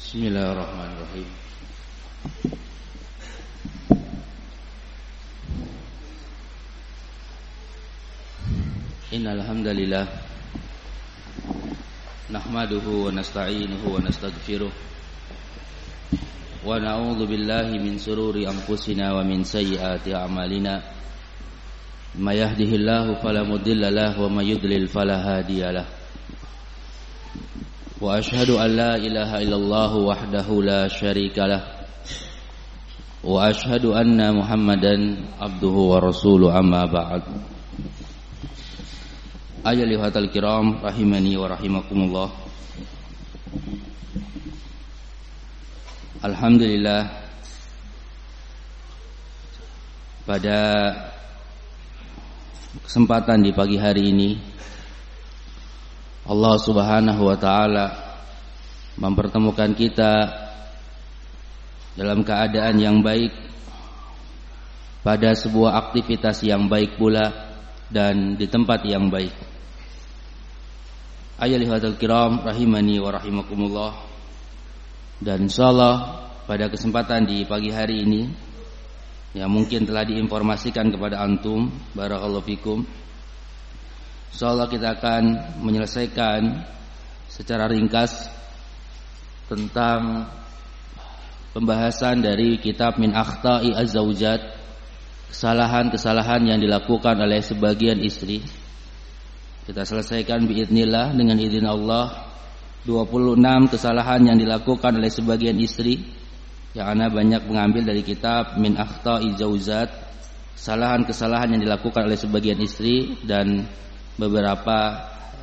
Bismillahirrahmanirrahim. Innal hamdalillah nahmaduhu wa nasta'inuhu wa nastaghfiruh wa na'udzu billahi min shururi anfusina wa min sayyiati a'malina. May yahdihillahu fala mudilla lahu wa may yudlil fala hadiyalah. Wa ashhadu an la ilaha illallah wahdahu la syarikalah wa ashhadu anna Muhammadan abduhu wa rasuluhu amma ba'd. Ayyuhal kiram rahimani wa rahimakumullah. Alhamdulillah, pada kesempatan di pagi hari ini Allah Subhanahu wa ta'ala mempertemukan kita dalam keadaan yang baik, pada sebuah aktivitas yang baik pula, dan di tempat yang baik. Ayyuhal kiram rahimani wa rahimakumullah. Dan insyaallah pada kesempatan di pagi hari ini yang mungkin telah diinformasikan kepada antum, barakallahu fikum, insyaallah kita akan menyelesaikan secara ringkas tentang pembahasan dari kitab Min Akhta'i Az-Zawjat, kesalahan-kesalahan yang dilakukan oleh sebagian istri. Kita selesaikan biidznillah dengan izin Allah 26 kesalahan yang dilakukan oleh sebagian istri, yang ana banyak mengambil dari kitab Min Akhta'i Az-Zawjat, kesalahan-kesalahan yang dilakukan oleh sebagian istri, dan beberapa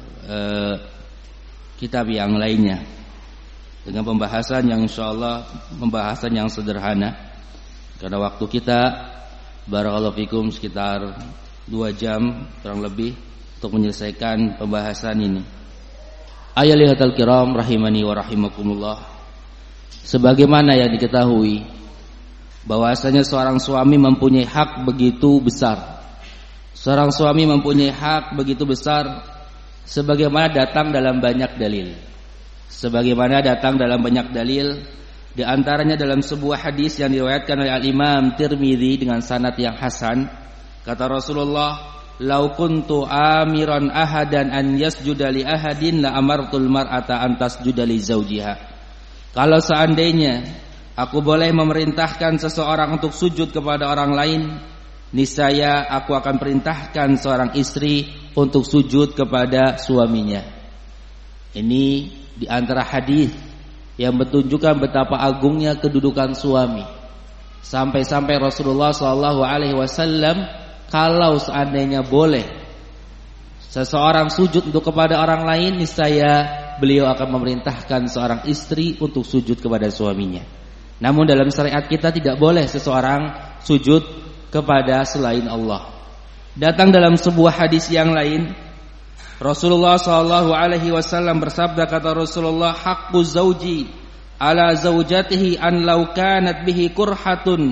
kitab yang lainnya, dengan pembahasan yang insyaallah pembahasan yang sederhana, karena waktu kita barakallahu fikum sekitar 2 jam kurang lebih untuk menyelesaikan pembahasan ini. Ayyuhal kiram rahimani wa rahimakumullah. Sebagaimana yang diketahui bahwasanya seorang suami mempunyai hak begitu besar. Seorang suami mempunyai hak begitu besar sebagaimana datang dalam banyak dalil. Sebagaimana datang dalam banyak dalil, di antaranya dalam sebuah hadis yang diriwayatkan oleh Al-Imam Tirmidzi dengan sanad yang hasan, kata Rasulullah, "Lau kuntu amiran ahadan an yasjuda li ahadin la amartul mar'ata an tasjuda li zawjiha." Kalau seandainya aku boleh memerintahkan seseorang untuk sujud kepada orang lain, niscaya aku akan perintahkan seorang istri untuk sujud kepada suaminya. Ini di antara hadis yang menunjukkan betapa agungnya kedudukan suami. Sampai-sampai Rasulullah SAW, kalau seandainya boleh seseorang sujud untuk kepada orang lain, niscaya beliau akan memerintahkan seorang istri untuk sujud kepada suaminya. Namun dalam syariat kita tidak boleh seseorang sujud kepada selain Allah. Datang dalam sebuah hadis yang lain, Rasulullah SAW bersabda, kata Rasulullah, "Haqqu zauji ala zaujatihi an law kanat bihi kurhatun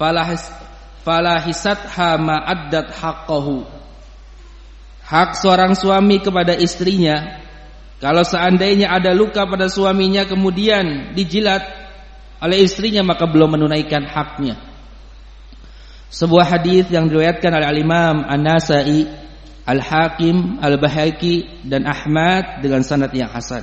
falahisatha ma'addat haqqahu." Hak seorang suami kepada istrinya, kalau seandainya ada luka pada suaminya kemudian dijilat oleh istrinya, maka belum menunaikan haknya. Sebuah hadis yang diriwayatkan oleh Al-Imam An-Nasa'i, Al-Hakim, Al-Baihaqi dan Ahmad dengan sanad yang hasan.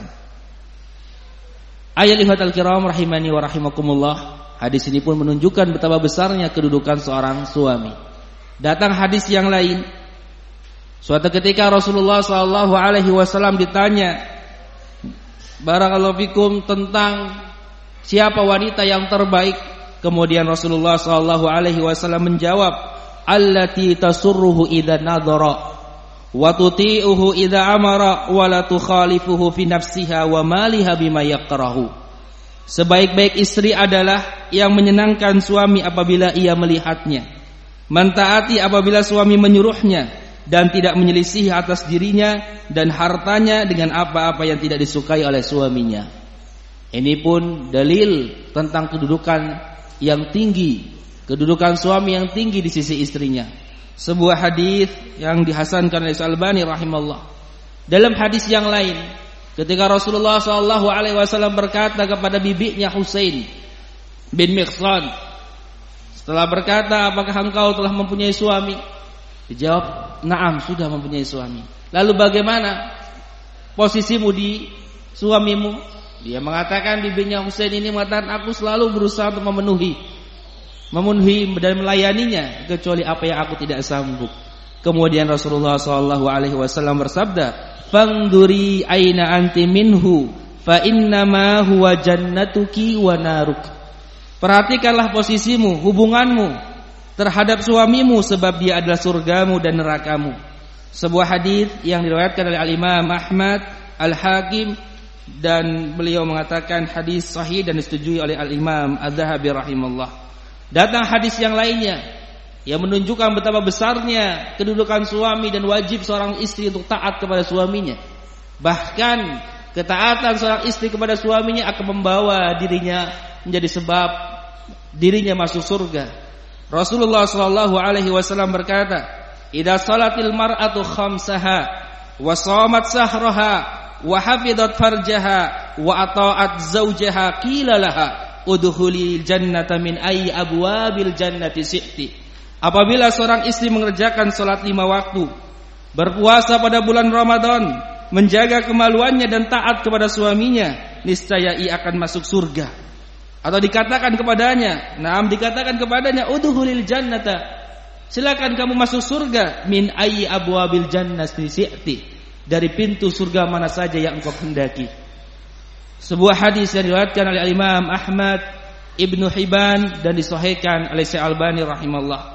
Ayyuhal kiram rahimani wa rahimakumullah. Hadis ini pun menunjukkan betapa besarnya kedudukan seorang suami. Datang hadis yang lain, suatu ketika Rasulullah SAW ditanya, barakallahu fikum, tentang siapa wanita yang terbaik. Kemudian Rasulullah SAW menjawab, "Allati tasurruhu idza nadhara wa tuti'uhu idza amara wa la tukhalifuhu fi nafsiha wa maliha bima yakrahu." Sebaik-baik istri adalah yang menyenangkan suami apabila ia melihatnya, mentaati apabila suami menyuruhnya, dan tidak menyelisihi atas dirinya dan hartanya dengan apa-apa yang tidak disukai oleh suaminya. Ini pun dalil tentang kedudukan yang tinggi, kedudukan suami yang tinggi di sisi istrinya. Sebuah hadis yang dihasankan oleh Al-Albani rahimahullah. Dalam hadis yang lain, Ketika Rasulullah SAW berkata kepada bibinya Husain bin Miqsan, setelah berkata, apakah engkau telah mempunyai suami? Dijawab, na'am, sudah mempunyai suami. Lalu bagaimana posisimu di suamimu? Dia mengatakan, bibinya Husain ini mengatakan, aku selalu berusaha untuk memenuhi dan melayaninya, kecuali apa yang aku tidak sanggup. Kemudian Rasulullah SAW bersabda, fangduri aina anti minhu fa innama huwa jannatuki wa naruk. Perhatikanlah posisimu, hubunganmu terhadap suamimu, sebab dia adalah surgamu dan nerakamu. Sebuah hadis yang diriwayatkan oleh Al-Imam Ahmad, Al-Hakim, dan beliau mengatakan hadis sahih dan disetujui oleh Al-Imam Az-Zahabi rahimahullah. Datang hadis yang lainnya yang menunjukkan betapa besarnya kedudukan suami dan wajib seorang istri untuk taat kepada suaminya. Bahkan ketaatan seorang istri kepada suaminya akan membawa dirinya menjadi sebab dirinya masuk surga. Rasulullah SAW berkata, "Idza salatil mar'atu khamsaha wa shamat sahraha wa hafizat farjaha wa ata'at zawjaha qila laha udkhulil jannata min ayyi abwabil jannati syi'ti." Apabila seorang istri mengerjakan salat 5 waktu, berpuasa pada bulan Ramadan, menjaga kemaluannya dan taat kepada suaminya, niscaya ia akan masuk surga. Atau dikatakan kepadanya, dikatakan kepadanya, udkhulil jannata, silakan kamu masuk surga, min ayyi abwabil jannati syi'ti, dari pintu surga mana saja yang engkau hendaki. Sebuah hadis yang diriwayatkan oleh Imam Ahmad, Ibnu Hibban, dan disahihkan oleh Syekh Albani rahimahullah.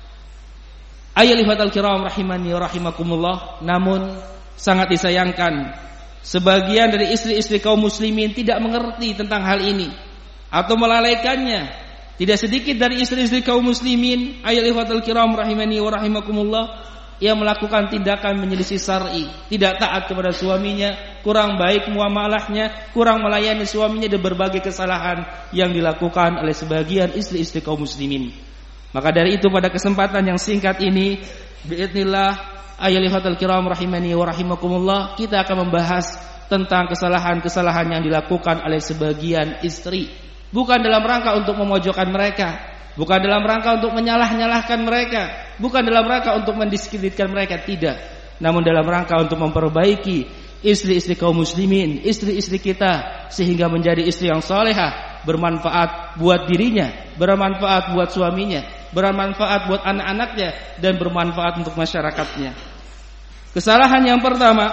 Ayyuhal kiram rahimani wa rahimakumullah. Namun sangat disayangkan, sebagian dari istri-istri kaum muslimin tidak mengerti tentang hal ini atau melalaikannya. Tidak sedikit dari istri-istri kaum muslimin, ayyuhal kiram rahimani wa rahimakumullah, yang melakukan tindakan menyelisih syar'i, tidak taat kepada suaminya, kurang baik muamalahnya, kurang melayani suaminya, dan berbagai kesalahan yang dilakukan oleh sebagian istri-istri kaum muslimin. Maka dari itu pada kesempatan yang singkat ini, biidznillah ayyuhal kiram rahimani wa rahimakumullah, kita akan membahas tentang kesalahan-kesalahan yang dilakukan oleh sebagian istri, bukan dalam rangka untuk memojokkan mereka, bukan dalam rangka untuk menyalah-nyalahkan mereka, bukan dalam rangka untuk mendiskreditkan mereka, tidak, namun dalam rangka untuk memperbaiki istri-istri kaum muslimin, istri-istri kita, sehingga menjadi istri yang salehah, bermanfaat buat dirinya, bermanfaat buat suaminya, bermanfaat buat anak-anaknya, dan bermanfaat untuk masyarakatnya. Kesalahan yang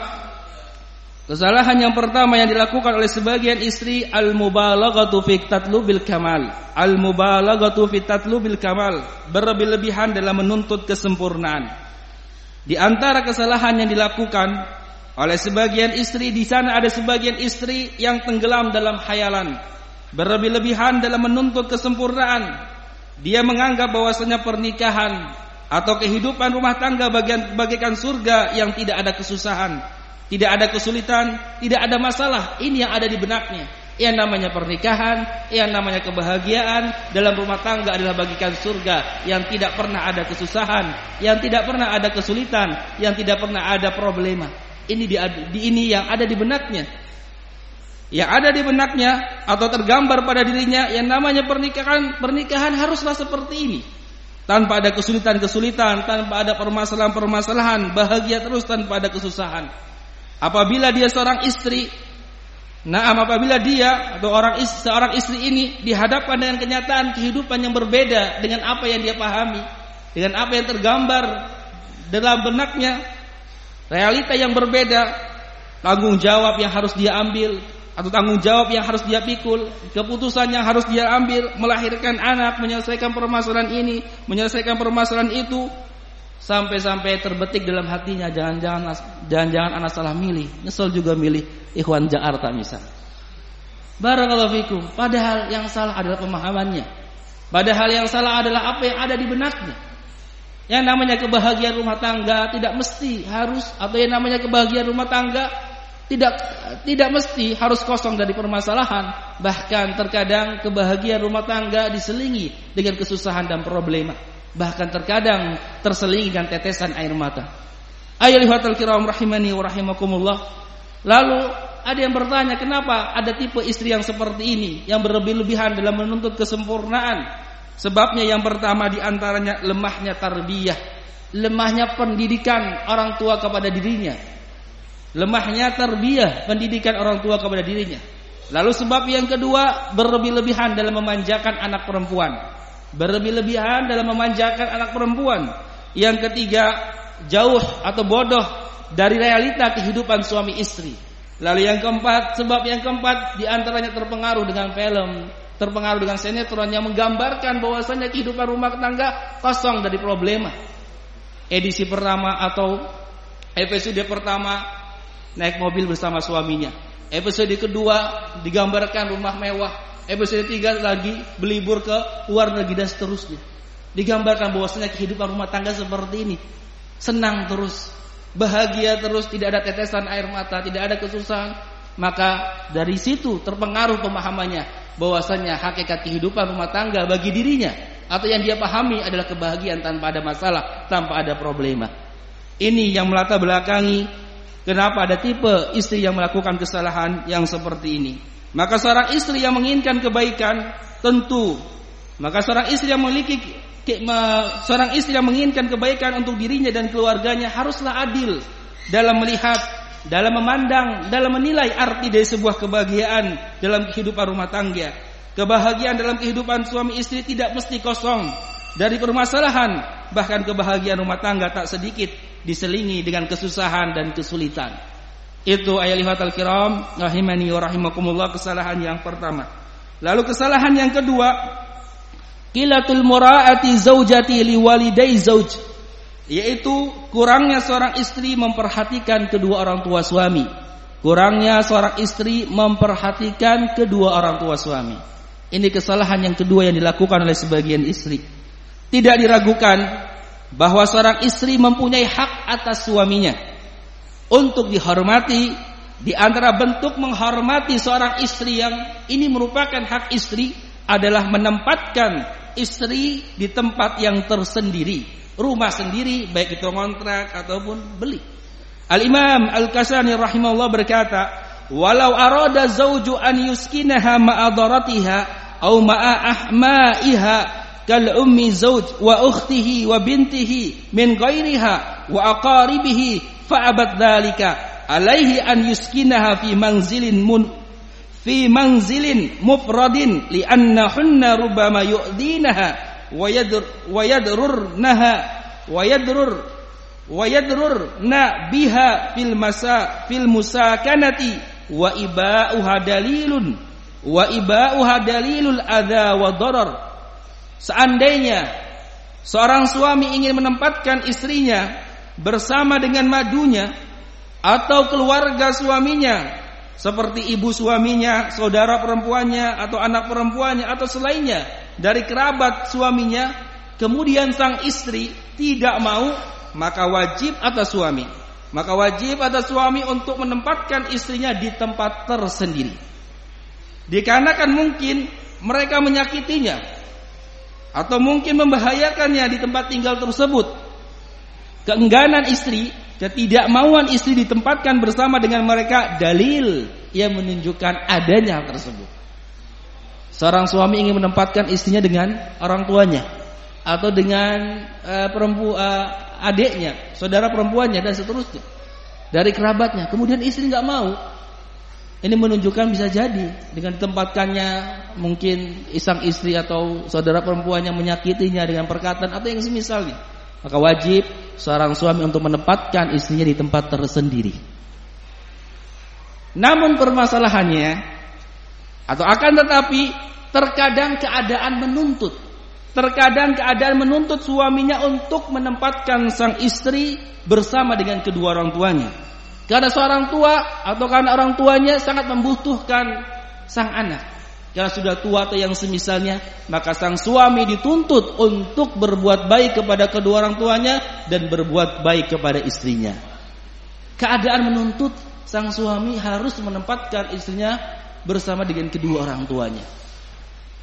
pertama yang dilakukan oleh sebagian istri, al-mubalaghatu fi tatlubil kamal. Al-mubalaghatu fi tatlubil kamal, berlebih-lebihan dalam menuntut kesempurnaan. Di antara kesalahan yang dilakukan oleh sebagian istri, di sana ada sebagian istri yang tenggelam dalam khayalan, berlebih-lebihan dalam menuntut kesempurnaan. Dia menganggap bahwasanya pernikahan atau kehidupan rumah tangga bagaikan surga yang tidak ada kesusahan, tidak ada kesulitan, tidak ada masalah. Ini yang ada di benaknya. Yang namanya pernikahan, yang namanya kebahagiaan dalam rumah tangga adalah bagikan surga yang tidak pernah ada kesusahan, yang tidak pernah ada kesulitan, yang tidak pernah ada problema. Ini yang ada di benaknya. Yang ada di benaknya atau tergambar pada dirinya, yang namanya pernikahan haruslah seperti ini. Tanpa ada kesulitan-kesulitan, tanpa ada permasalahan-permasalahan, bahagia terus tanpa ada kesusahan. Apabila dia seorang istri, apabila dia atau seorang istri ini dihadapkan dengan kenyataan kehidupan yang berbeda dengan apa yang dia pahami, dengan apa yang tergambar dalam benaknya, realita yang berbeda, tanggung jawab yang harus dia ambil atau tanggung jawab yang harus dia pikul, keputusan yang harus dia ambil, melahirkan anak, menyelesaikan permasalahan ini, menyelesaikan permasalahan itu, sampai-sampai terbetik dalam hatinya, jangan-jangan anak salah milih, nyesel juga milih Ikhwan Jakarta misal. Barakallahu fikum. Padahal yang salah adalah pemahamannya. Padahal yang salah adalah apa yang ada di benaknya. Yang namanya kebahagiaan rumah tangga tidak mesti harus, atau yang namanya kebahagiaan rumah tangga tidak mesti harus kosong dari permasalahan. Bahkan terkadang kebahagiaan rumah tangga diselingi dengan kesusahan dan problema. Bahkan terkadang terselingi dengan tetesan air mata. Ayyuhal kiram rahimani wa rahimakumullah. Lalu ada yang bertanya, kenapa ada tipe istri yang seperti ini, yang berlebih-lebihan dalam menuntut kesempurnaan? Sebabnya yang pertama diantaranya lemahnya tarbiyah, lemahnya pendidikan orang tua kepada dirinya. Lemahnya tarbiyah, pendidikan orang tua kepada dirinya. Lalu sebab yang kedua, berlebih-lebihan dalam memanjakan anak perempuan. Berlebih-lebihan dalam memanjakan anak perempuan. Yang ketiga, jauh atau bodoh dari realita kehidupan suami istri. Lalu yang keempat, sebab yang keempat diantaranya terpengaruh dengan film, terpengaruh dengan sinetron yang menggambarkan bahwasanya kehidupan rumah tangga kosong dari problema. Edisi pertama atau episode pertama naik mobil bersama suaminya. Episode kedua digambarkan rumah mewah. Episode 3 lagi berlibur ke luar negeri dan seterusnya. Digambarkan bahwasanya kehidupan rumah tangga seperti ini. Senang terus, bahagia terus, tidak ada tetesan air mata, tidak ada kesusahan. Maka dari situ terpengaruh pemahamannya bahwasanya hakikat kehidupan rumah tangga bagi dirinya atau yang dia pahami adalah kebahagiaan tanpa ada masalah, tanpa ada problema. Ini yang melatar belakangi kenapa ada tipe istri yang melakukan kesalahan yang seperti ini. Maka seorang istri yang menginginkan kebaikan tentu, maka seorang istri yang menginginkan kebaikan untuk dirinya dan keluarganya haruslah adil dalam melihat, dalam memandang, dalam menilai arti dari sebuah kebahagiaan dalam kehidupan rumah tangga. Kebahagiaan dalam kehidupan suami istri tidak mesti kosong dari permasalahan, bahkan kebahagiaan rumah tangga tak sedikit diselingi dengan kesusahan dan kesulitan. Itu ayyuhal kiram rahimani wa rahimakumullah, kesalahan yang pertama. Lalu kesalahan yang kedua, qilatul muraati zaujati liwalidai zauj, yaitu kurangnya seorang istri memperhatikan kedua orang tua suami. Kurangnya seorang istri memperhatikan kedua orang tua suami. Ini kesalahan yang kedua yang dilakukan oleh sebagian istri. Tidak diragukan bahwa seorang istri mempunyai hak atas suaminya untuk dihormati. Di antara bentuk menghormati seorang istri yang ini merupakan hak istri adalah menempatkan istri di tempat yang tersendiri, rumah sendiri, baik itu kontrak ataupun beli. Al-Imam Al-Kasani rahimahullah berkata, walau arada zauju an yuskinaha ma'adaratiha au ma'a ahma'iha kal ummi zauj wa ukhtihi wa bintihi min ghairiha wa aqaribihi fa abad dzalika alaihi an yuskinaha fi manzilin mufradin li annahunna rubbama yu'dinaha wa yadrurna biha fil musakanati wa iba'uha dalilul adza wa darar. Seandainya seorang suami ingin menempatkan istrinya bersama dengan madunya atau keluarga suaminya, seperti ibu suaminya, saudara perempuannya, atau anak perempuannya, atau selainnya dari kerabat suaminya, kemudian sang istri tidak mau, maka wajib atas suami untuk menempatkan istrinya di tempat tersendiri. Dikarenakan mungkin mereka menyakitinya atau mungkin membahayakannya di tempat tinggal tersebut. Keengganan istri, ketidakmauan istri ditempatkan bersama dengan mereka dalil yang menunjukkan adanya hal tersebut. Seorang suami ingin menempatkan istrinya dengan orang tuanya atau dengan adiknya, saudara perempuannya dan seterusnya, dari kerabatnya. Kemudian istri nggak mau. Ini menunjukkan bisa jadi dengan ditempatkannya mungkin sang istri atau saudara perempuan yang menyakitinya dengan perkataan atau yang semisalnya. Maka wajib seorang suami untuk menempatkan istrinya di tempat tersendiri. Namun permasalahannya, atau akan tetapi terkadang keadaan menuntut suaminya untuk menempatkan sang istri bersama dengan kedua orang tuanya. Karena seorang tua atau karena orang tuanya sangat membutuhkan sang anak. Karena sudah tua atau yang semisalnya, maka sang suami dituntut untuk berbuat baik kepada kedua orang tuanya dan berbuat baik kepada istrinya. Keadaan menuntut sang suami harus menempatkan istrinya bersama dengan kedua orang tuanya.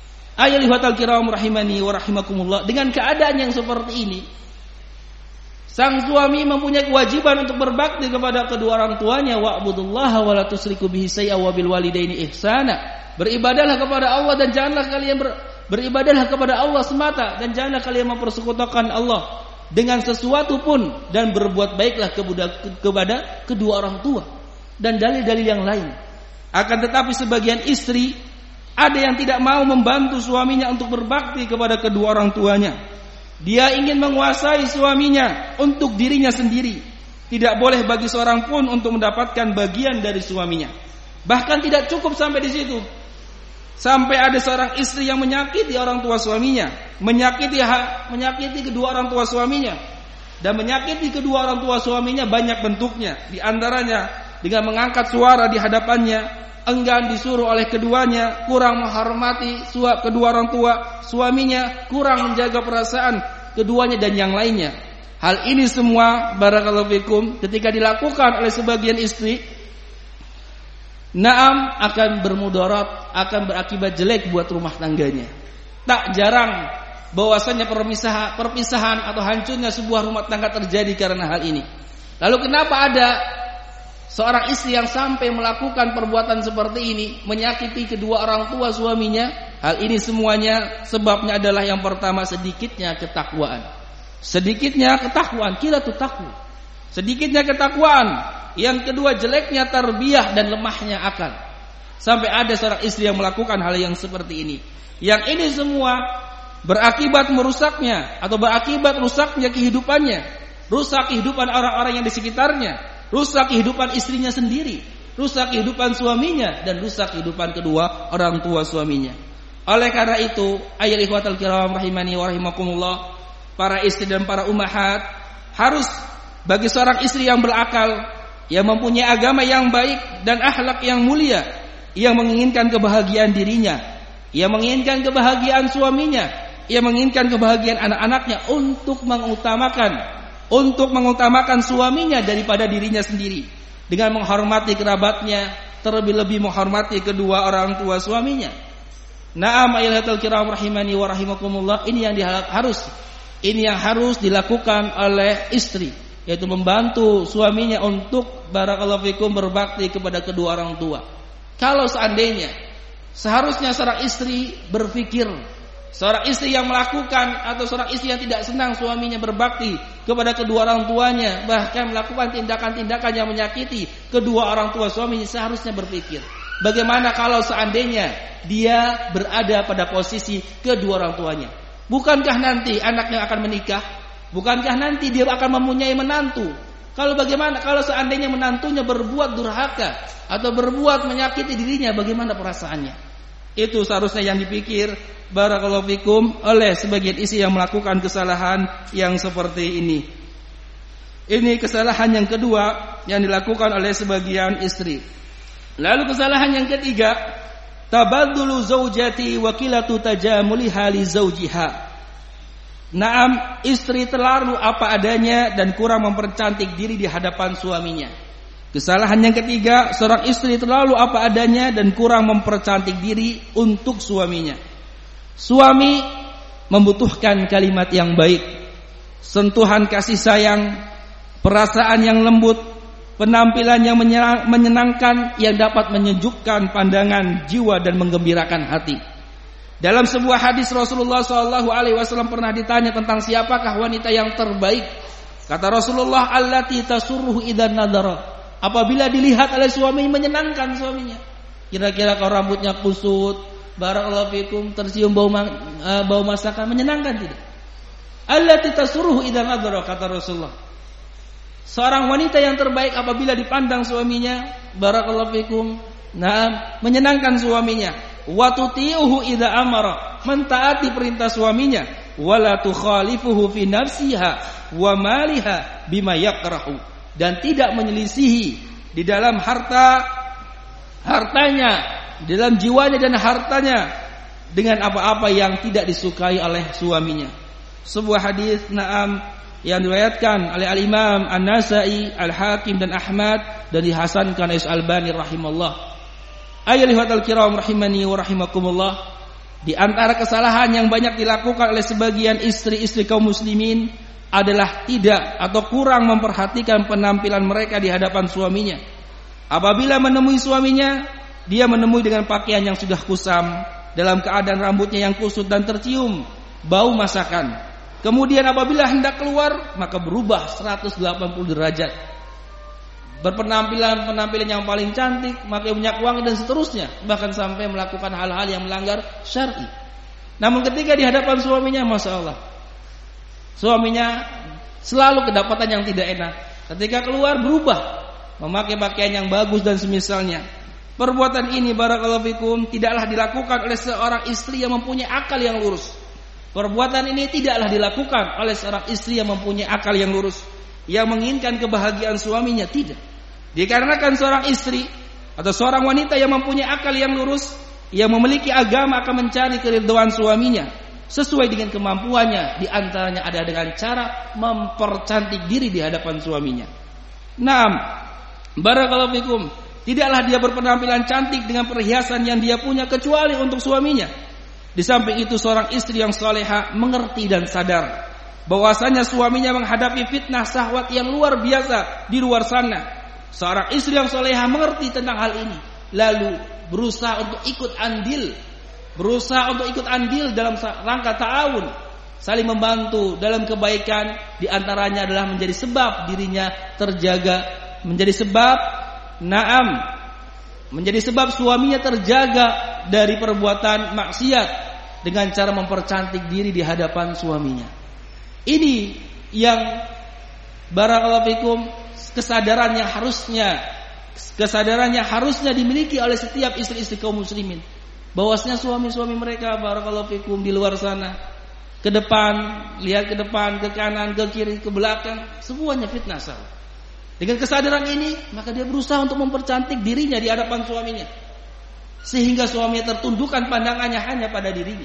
Ayyuhal kiram rahimani wa rahimakumullah, dengan keadaan yang seperti ini, Sang suami mempunyai kewajiban untuk berbakti kepada kedua orang tuanya. Wa'budullaha wa la tusyriku bihi syai'an wa bil walidaini ihsana. Beribadahlah kepada Allah dan janganlah kalian beribadahlah kepada Allah semata dan janganlah kalian mempersekutukan Allah dengan sesuatu pun, dan berbuat baiklah kepada kedua orang tua, dan dalil-dalil yang lain. Akan tetapi sebagian istri ada yang tidak mau membantu suaminya untuk berbakti kepada kedua orang tuanya. Dia ingin menguasai suaminya untuk dirinya sendiri. Tidak boleh bagi seorang pun untuk mendapatkan bagian dari suaminya. Bahkan tidak cukup sampai di situ. Sampai ada seorang istri yang menyakiti orang tua suaminya, menyakiti kedua orang tua suaminya, dan menyakiti kedua orang tua suaminya banyak bentuknya. Di antaranya dengan mengangkat suara di hadapannya, enggan disuruh oleh keduanya, kurang menghormati kedua orang tua suaminya, kurang menjaga perasaan keduanya, dan yang lainnya. Hal ini semua barakallahu fikum ketika dilakukan oleh sebagian istri, naam akan bermudarat, akan berakibat jelek buat rumah tangganya. Tak jarang bahwasanya perpisahan atau hancurnya sebuah rumah tangga terjadi karena hal ini. Lalu kenapa ada seorang istri yang sampai melakukan perbuatan seperti ini, menyakiti kedua orang tua suaminya? Hal ini semuanya sebabnya adalah yang pertama sedikitnya ketakwaan. Sedikitnya ketakwaan, kira tu takwa. Sedikitnya ketakwaan. Yang kedua jeleknya tarbiyah dan lemahnya akal. Sampai ada seorang istri yang melakukan hal yang seperti ini. Yang ini semua berakibat merusaknya atau berakibat rusaknya kehidupannya. Rusak kehidupan orang-orang yang di sekitarnya. Rusak kehidupan istrinya sendiri, rusak kehidupan suaminya, dan rusak kehidupan kedua orang tua suaminya. Oleh karena itu, ayyuhal ikhwatal kiram rahimani wa rahimakumullah, para istri dan para ummahat, harus bagi seorang istri yang berakal, yang mempunyai agama yang baik dan akhlak yang mulia, yang menginginkan kebahagiaan dirinya, yang menginginkan kebahagiaan suaminya, yang menginginkan kebahagiaan anak-anaknya, untuk mengutamakan suaminya daripada dirinya sendiri, dengan menghormati kerabatnya, terlebih-lebih menghormati kedua orang tua suaminya. Na'am ayyuhal kiram rahimani wa rahimakumullah, ini yang harus dilakukan oleh istri, yaitu membantu suaminya untuk barakallahu fikum berbakti kepada kedua orang tua. Kalau seandainya seharusnya seorang istri berpikir, seorang istri yang melakukan atau seorang istri yang tidak senang suaminya berbakti kepada kedua orang tuanya, bahkan melakukan tindakan-tindakan yang menyakiti kedua orang tua suaminya, seharusnya berpikir, bagaimana kalau seandainya dia berada pada posisi kedua orang tuanya? Bukankah nanti anaknya akan menikah? Bukankah nanti dia akan mempunyai menantu? Kalau bagaimana kalau seandainya menantunya berbuat durhaka atau berbuat menyakiti dirinya, bagaimana perasaannya? Itu seharusnya yang dipikir barakallahu fikum oleh sebagian istri yang melakukan kesalahan yang seperti ini. Ini kesalahan yang kedua yang dilakukan oleh sebagian istri. Lalu kesalahan yang ketiga, tabaddulu zaujati wa qilatu tajamuliha li zaujiha. Naam, istri terlalu apa adanya dan kurang mempercantik diri di hadapan suaminya. Kesalahan yang ketiga, seorang istri terlalu apa adanya dan kurang mempercantik diri untuk suaminya. Suami membutuhkan kalimat yang baik, sentuhan kasih sayang, perasaan yang lembut, penampilan yang menyenangkan yang dapat menyejukkan pandangan jiwa dan menggembirakan hati. Dalam sebuah hadis Rasulullah SAW pernah ditanya tentang siapakah wanita yang terbaik. Kata Rasulullah, allati tasurruhu idzan nadara. Apabila dilihat oleh suami menyenangkan suaminya. Kira-kira kalau rambutnya kusut, barakallahu fikum, tercium bau masakan, menyenangkan tidak? Allati tasurruhu idzan nadara, kata Rasulullah. Seorang wanita yang terbaik apabila dipandang suaminya, barakallahu fikum, menyenangkan suaminya. Wa tuti'uhu idza amara, mentaati perintah suaminya, wala tukhalifuhu fi nafsiha wa maliha bima yakrahu, dan tidak menyelisihi di dalam hartanya, di dalam jiwanya dan hartanya dengan apa-apa yang tidak disukai oleh suaminya. Sebuah hadis yang diriwayatkan oleh Al-Imam An-Nasa'i, Al-Hakim dan Ahmad, dan dihasankan oleh Al-Albani rahimallah. Ayyuhal kiram rahimani wa rahimakumullah, di antara kesalahan yang banyak dilakukan oleh sebagian istri-istri kaum muslimin adalah tidak atau kurang memperhatikan penampilan mereka di hadapan suaminya. Apabila menemui suaminya, dia menemui dengan pakaian yang sudah kusam, dalam keadaan rambutnya yang kusut dan tercium bau masakan. Kemudian apabila hendak keluar, maka berubah 180 derajat. Berpenampilan yang paling cantik, pakai minyak wangi dan seterusnya, bahkan sampai melakukan hal-hal yang melanggar syar'i. Namun ketika di hadapan suaminya, masya Allah, suaminya selalu kedapatan yang tidak enak. Ketika keluar berubah, memakai pakaian yang bagus dan semisalnya. Perbuatan ini barakallahu fikum tidaklah dilakukan oleh seorang istri yang mempunyai akal yang lurus. Perbuatan ini tidaklah dilakukan oleh seorang istri yang mempunyai akal yang lurus, yang menginginkan kebahagiaan suaminya, tidak. Dikarenakan seorang istri atau seorang wanita yang mempunyai akal yang lurus, yang memiliki agama akan mencari keridhaan suaminya sesuai dengan kemampuannya. Di antaranya ada dengan cara mempercantik diri di hadapan suaminya. Naam, barakallahu fikum, tidaklah dia berpenampilan cantik dengan perhiasan yang dia punya kecuali untuk suaminya. Di samping itu seorang istri yang salehah mengerti dan sadar bahwasanya suaminya menghadapi fitnah syahwat yang luar biasa di luar sana. Seorang istri yang salehah mengerti tentang hal ini, lalu berusaha untuk ikut andil dalam rangka ta'awun, saling membantu dalam kebaikan. Di antaranya adalah menjadi sebab dirinya terjaga, menjadi sebab suaminya terjaga dari perbuatan maksiat dengan cara mempercantik diri di hadapan suaminya. Ini yang barakallahu fikum kesadarannya harusnya dimiliki oleh setiap istri-istri kaum muslimin, bahwasanya suami-suami mereka barakallahu fikum di luar sana, ke depan, lihat ke depan, ke kanan, ke kiri, ke belakang, semuanya fitnah salah. Dengan kesadaran ini, maka dia berusaha untuk mempercantik dirinya di hadapan suaminya, sehingga suaminya tertundukkan pandangannya hanya pada dirinya.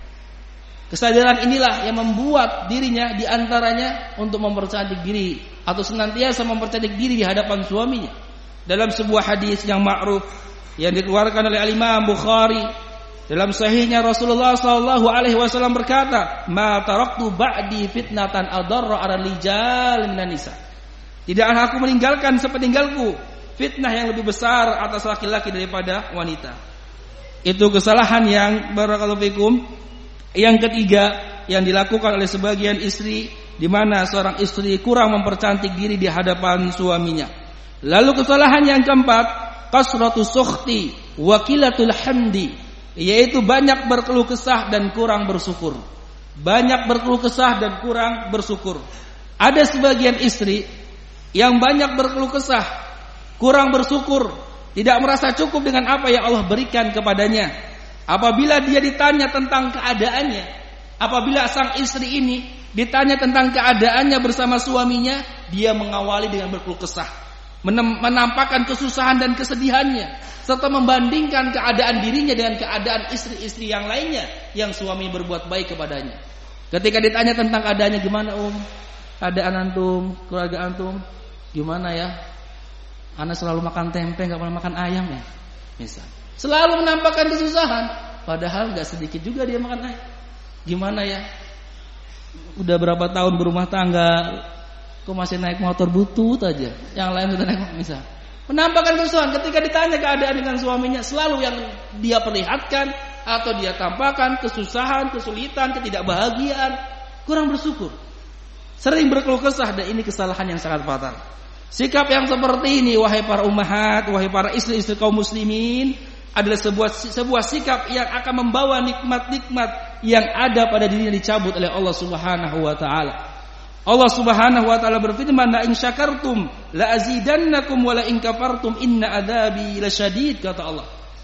Kesadaran inilah yang membuat dirinya diantaranya untuk mempercantik diri atau senantiasa mempercantik diri di hadapan suaminya. Dalam sebuah hadis yang ma'ruf yang dikeluarkan oleh Al-Imam Bukhari, dalam sahihnya Rasulullah SAW berkata, "Ma taraktu ba'di fitnatan adarra 'alal rijal minan nisa." Tidaklah aku meninggalkan sepeninggalku fitnah yang lebih besar atas laki-laki daripada wanita. Itu kesalahan yang barakallahu fikum yang ketiga yang dilakukan oleh sebagian istri, di mana seorang istri kurang mempercantik diri di hadapan suaminya. Lalu kesalahan yang keempat, kasratu sukhti wa qillatul hamdi, yaitu banyak berkeluh kesah dan kurang bersyukur. Banyak berkeluh kesah dan kurang bersyukur. Ada sebagian istri yang banyak berkeluh kesah, kurang bersyukur, tidak merasa cukup dengan apa yang Allah berikan kepadanya. Apabila dia ditanya tentang keadaannya, apabila sang istri ini ditanya tentang keadaannya bersama suaminya, dia mengawali dengan berkeluh kesah, menampakkan kesusahan dan kesedihannya, serta membandingkan keadaan dirinya dengan keadaan istri-istri yang lainnya yang suami berbuat baik kepadanya. Ketika ditanya tentang keadaannya, gimana keadaan antum, keluarga antum, gimana ya? Ana selalu makan tempe, gak pernah makan ayam ya, misal. Selalu menampakkan kesusahan, padahal gak sedikit juga dia makan ayam. Gimana ya? Udah berapa tahun berumah tangga, kok masih naik motor butut aja, yang lain sudah naik misal. Menampakkan kesusahan. Ketika ditanya keadaan dengan suaminya, selalu yang dia perlihatkan atau dia tampakkan kesusahan, kesulitan, ketidakbahagiaan, kurang bersyukur, sering berkeluh kesah, dan ini kesalahan yang sangat fatal. Sikap yang seperti ini, wahai para ummahat, wahai para istri-istri kaum muslimin, adalah sebuah sikap yang akan membawa nikmat-nikmat yang ada pada dirinya dicabut oleh Allah Subhanahu wa taala. Allah Subhanahu wa taala berfirman, "La in syakartum la azidannakum wa la in kafartum inna adzabi lasyadid," kata Allah.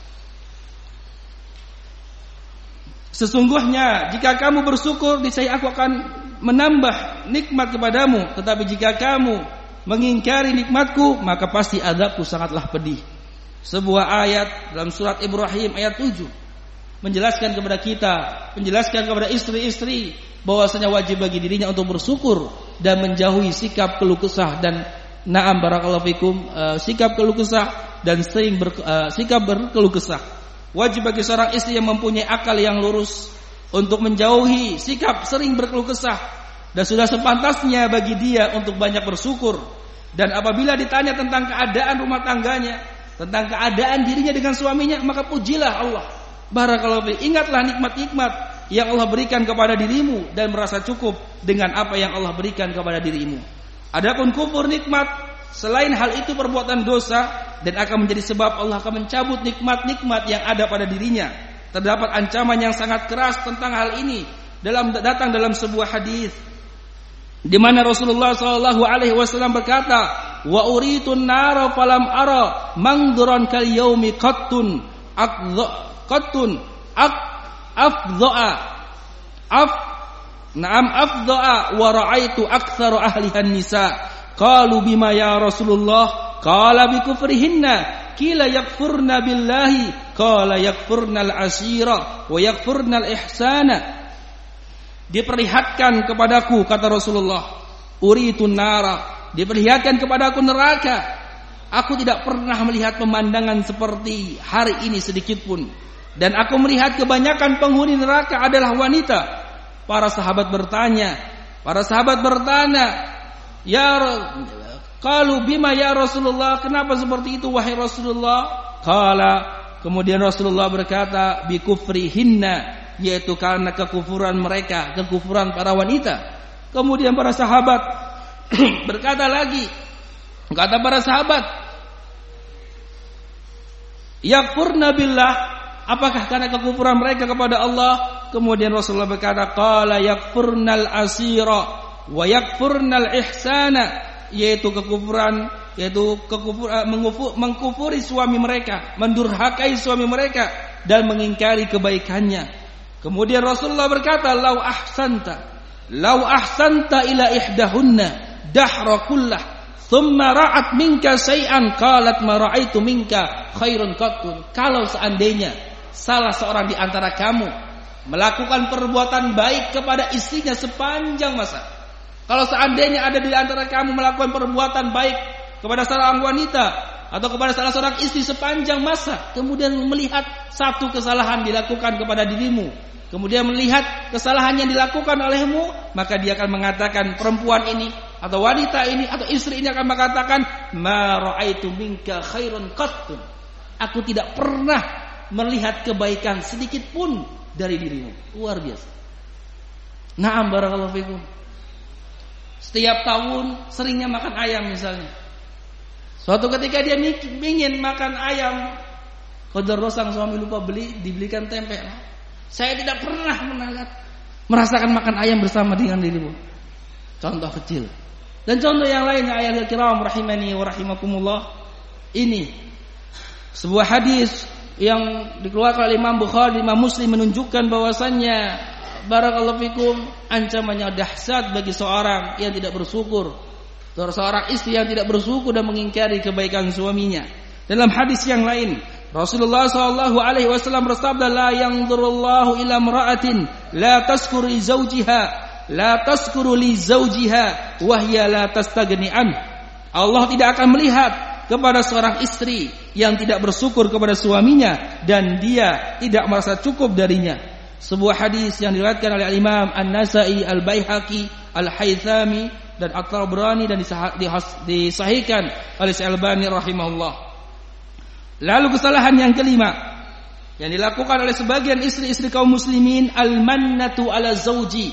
Sesungguhnya jika kamu bersyukur, niscaya aku akan menambah nikmat kepadamu, tetapi jika kamu mengingkari nikmatku, maka pasti azabku sangatlah pedih. Sebuah ayat dalam surat Ibrahim ayat 7 menjelaskan kepada kita, menjelaskan kepada istri-istri bahwasanya wajib bagi dirinya untuk bersyukur dan menjauhi sikap keluh kesah dan na'am barakallahu fikum, sikap keluh kesah dan sering sikap berkeluh kesah. Wajib bagi seorang istri yang mempunyai akal yang lurus untuk menjauhi sikap sering berkeluh kesah dan sudah sepantasnya bagi dia untuk banyak bersyukur. Dan apabila ditanya tentang keadaan rumah tangganya, tentang keadaan dirinya dengan suaminya, maka pujilah Allah. Barakallahu fiik. Ingatlah nikmat-nikmat yang Allah berikan kepada dirimu dan merasa cukup dengan apa yang Allah berikan kepada dirimu. Adapun kufur nikmat, selain hal itu perbuatan dosa dan akan menjadi sebab Allah akan mencabut nikmat-nikmat yang ada pada dirinya. Terdapat ancaman yang sangat keras tentang hal ini datang dalam sebuah hadis di mana Rasulullah sallallahu alaihi wasallam berkata, "Wa uritun nara falam ara mangduran kal yaumi qattun afdha'a wa ra'aitu aktsara ahlihan nisa." Qalu bima ya Rasulullah? Qala bi kufrihinna. Qila yakfurna billahi. Qala yakfurnal ashira wa yakfurnal ihsana. Diperlihatkan kepadaku, kata Rasulullah, uritun nara, diperlihatkan kepadaku neraka. Aku tidak pernah melihat pemandangan seperti hari ini sedikit pun. Dan aku melihat kebanyakan penghuni neraka adalah wanita. Para sahabat bertanya, ya qalu bima ya Rasulullah, kenapa seperti itu wahai Rasulullah? Kemudian Rasulullah berkata, bi kufrihinna, yaitu karena kekufuran mereka, kekufuran para wanita. Kemudian para sahabat berkata lagi, kata para sahabat, yakfurna billah, apakah karena kekufuran mereka kepada Allah? Kemudian Rasulullah berkata, qala yakfurnal asira wa yakfurnal ihsana, yaitu mengkufuri suami mereka, mendurhakai suami mereka dan mengingkari kebaikannya. Kemudian Rasulullah berkata, lau ahsanta ila ihdahunna dahra kullah thumma ra'at minka syai'an qalat ma ra'aitu minka khairun qattun. Kalau seandainya salah seorang di antara kamu melakukan perbuatan baik kepada istrinya sepanjang masa, kalau seandainya ada di antara kamu melakukan perbuatan baik kepada seorang wanita atau kepada salah seorang istri sepanjang masa, kemudian melihat satu kesalahan dilakukan kepada dirimu, kemudian melihat kesalahan yang dilakukan olehmu, maka dia akan mengatakan, perempuan ini atau wanita ini atau istri ini akan mengatakan, ma ra'aitu minka khairun qattun, aku tidak pernah melihat kebaikan sedikit pun dari dirimu. Luar biasa. Na'am, barakallahu fikum. Setiap tahun seringnya makan ayam misalnya. Suatu ketika dia ingin makan ayam, qadar sang suami lupa dibelikan tempe. Saya tidak pernah merasakan makan ayam bersama dengan dirimu. Contoh kecil. Dan contoh yang lainnya, ayat kiram rahimani wa rahimakumullah. Ini sebuah hadis yang dikeluarkan oleh Imam Bukhari, Imam Muslim, menunjukkan bahwasannya barakallahu fikum ancamannya dahsyat bagi seorang yang tidak bersyukur, seorang istri yang tidak bersyukur dan mengingkari kebaikan suaminya. Dalam hadis yang lain, Rasulullah sallallahu alaihi wasallam bersabda, la yanzurullahu ila imra'atin la taskuru li zawjiha wa hiya la tastaghni an. Allah tidak akan melihat kepada seorang istri yang tidak bersyukur kepada suaminya dan dia tidak merasa cukup darinya. Sebuah hadis yang diriwayatkan oleh Imam An-Nasa'i, Al-Baihaqi, Al-Haythami dan At-Tabrani dan disahihkan oleh Al-Albani rahimahullah. Lalu kesalahan yang kelima yang dilakukan oleh sebagian istri-istri kaum muslimin, al-mannatu ala zawji,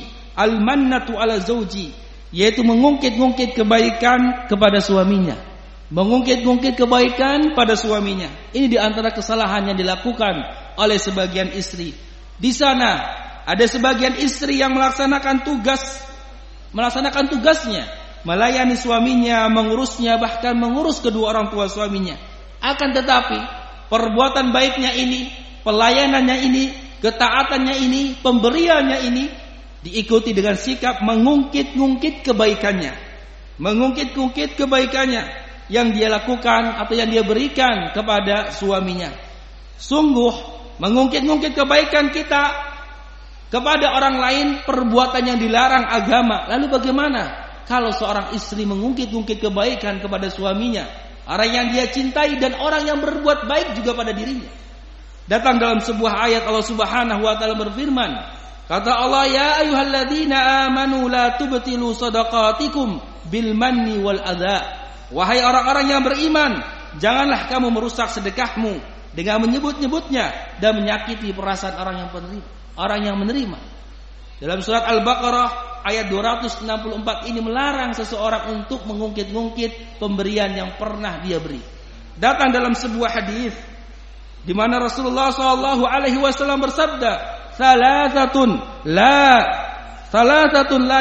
yaitu mengungkit-ungkit kebaikan kepada suaminya. Mengungkit-ungkit kebaikan pada suaminya. Ini di antara kesalahan yang dilakukan oleh sebagian istri. Di sana ada sebagian istri yang melaksanakan tugasnya, melayani suaminya, mengurusnya, bahkan mengurus kedua orang tua suaminya. Akan tetapi perbuatan baiknya ini, pelayanannya ini, ketaatannya ini, pemberiannya ini diikuti dengan sikap mengungkit-ungkit kebaikannya. Mengungkit-ungkit kebaikannya yang dia lakukan atau yang dia berikan kepada suaminya. Sungguh mengungkit-ungkit kebaikan kita kepada orang lain perbuatan yang dilarang agama. Lalu bagaimana kalau seorang istri mengungkit-ungkit kebaikan kepada suaminya, orang yang dia cintai dan orang yang berbuat baik juga pada dirinya? Datang dalam sebuah ayat Allah Subhanahu wa taala berfirman, Kata Allah, ya ayyuhalladzina amanu la tubtilu shadaqatikum bil manni wal adza. Wahai orang-orang yang beriman, janganlah kamu merusak sedekahmu dengan menyebut-nyebutnya dan menyakiti perasaan orang yang menerima. Dalam surat Al-Baqarah ayat 264 ini melarang seseorang untuk mengungkit-ungkit pemberian yang pernah dia beri. Datang dalam sebuah hadis di mana Rasulullah SAW bersabda, Thalathatun la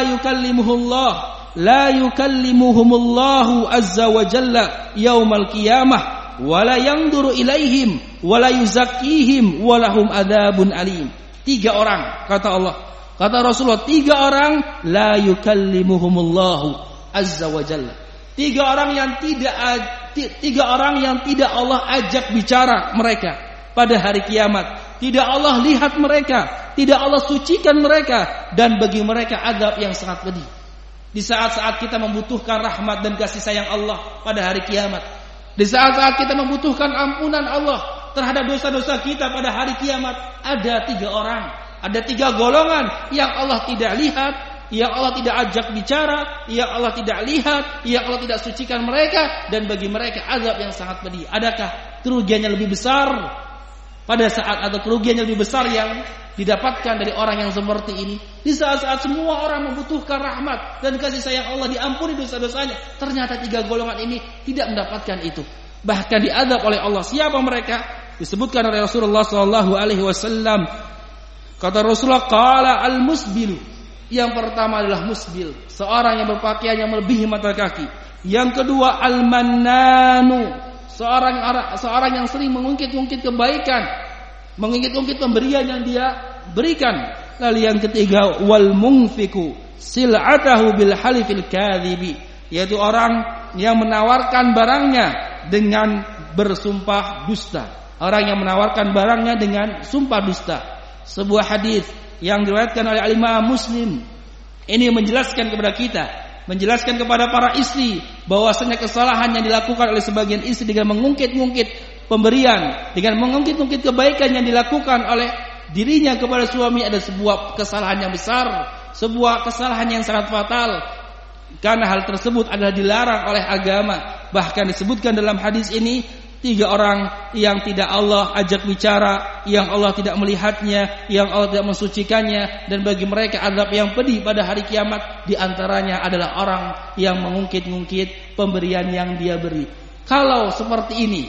yukallimuhumullahu azza wa jalla yaumal qiyamah wa la yanzuru ilaihim wa la yuzakkihim wa lahum adzabun alim. 3 orang kata Allah, kata Rasulullah, 3 orang la yukallimuhumullahu azza wa jalla. 3 orang yang tidak Allah ajak bicara mereka pada hari kiamat. Tidak Allah lihat mereka, tidak Allah sucikan mereka, dan bagi mereka azab yang sangat pedih. Di saat-saat kita membutuhkan rahmat dan kasih sayang Allah pada hari kiamat, di saat-saat kita membutuhkan ampunan Allah terhadap dosa-dosa kita pada hari kiamat, ada 3 orang, ada 3 golongan yang Allah tidak lihat, yang Allah tidak ajak bicara, yang Allah tidak lihat, yang Allah tidak sucikan mereka, dan bagi mereka azab yang sangat pedih. Adakah kerugiannya lebih besar pada saat, atau kerugiannya lebih besar yang didapatkan dari orang yang seperti ini? Di saat-saat semua orang membutuhkan rahmat dan kasih sayang Allah, diampuni dosa-dosanya, ternyata 3 golongan ini tidak mendapatkan itu, bahkan diazab oleh Allah. Siapa mereka? Disebutkan oleh Rasulullah SAW. Kata Rasulullah, qala al-musbil. Yang pertama adalah musbil, seorang yang berpakaian yang melebihi mata kaki. Yang kedua al-mannanu, seorang yang sering mengungkit-ungkit kebaikan, mengungkit-ungkit pemberian yang dia berikan. Lalu yang ketiga wal munfiku sil'atahu bil halifil kadhibi, yaitu orang yang menawarkan barangnya dengan bersumpah dusta. Orang yang menawarkan barangnya dengan sumpah dusta. Sebuah hadis yang diriwayatkan oleh Imam Muslim ini menjelaskan kepada kita, menjelaskan kepada para istri bahwasanya kesalahan yang dilakukan oleh sebagian istri dengan mengungkit-ungkit pemberian, dengan mengungkit-ungkit kebaikan yang dilakukan oleh dirinya kepada suami ada sebuah kesalahan yang besar, sebuah kesalahan yang sangat fatal, karena hal tersebut adalah dilarang oleh agama. Bahkan disebutkan dalam hadis ini 3 orang yang tidak Allah ajak bicara, yang Allah tidak melihatnya, yang Allah tidak mensucikannya, dan bagi mereka azab yang pedih pada hari kiamat. Di antaranya adalah orang yang mengungkit-ungkit pemberian yang dia beri. Kalau seperti ini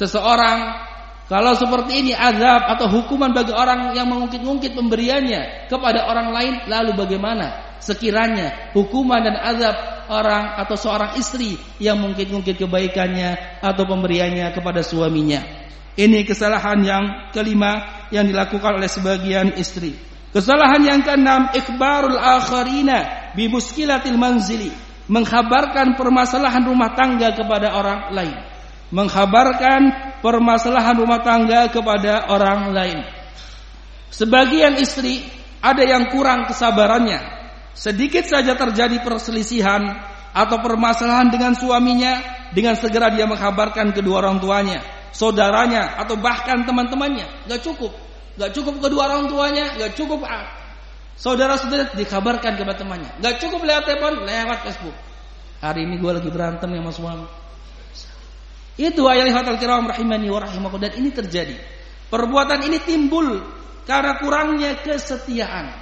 azab atau hukuman bagi orang yang mengungkit-ungkit pemberiannya kepada orang lain, lalu bagaimana sekiranya hukuman dan azab orang atau seorang istri yang mengungkit-ungkit kebaikannya atau pemberiannya kepada suaminya? Ini kesalahan yang kelima yang dilakukan oleh sebagian istri. Kesalahan yang keenam, ikhbarul akharina bi muskilatil manzili, mengkhabarkan permasalahan rumah tangga kepada orang lain. Mengkhabarkan permasalahan rumah tangga kepada orang lain. Sebagian istri ada yang kurang kesabarannya. Sedikit saja terjadi perselisihan atau permasalahan dengan suaminya, dengan segera dia mengkhabarkan kedua orang tuanya, saudaranya, atau bahkan teman-temannya. Gak cukup kedua orang tuanya, gak cukup saudara-saudara, dikabarkan kepada temannya. Gak cukup lewat telepon, lewat Facebook. Hari ini gue lagi berantem sama suami. Itu ayat kiram rahimani wa rahimakum. Dan ini terjadi. Perbuatan ini timbul karena kurangnya kesetiaan,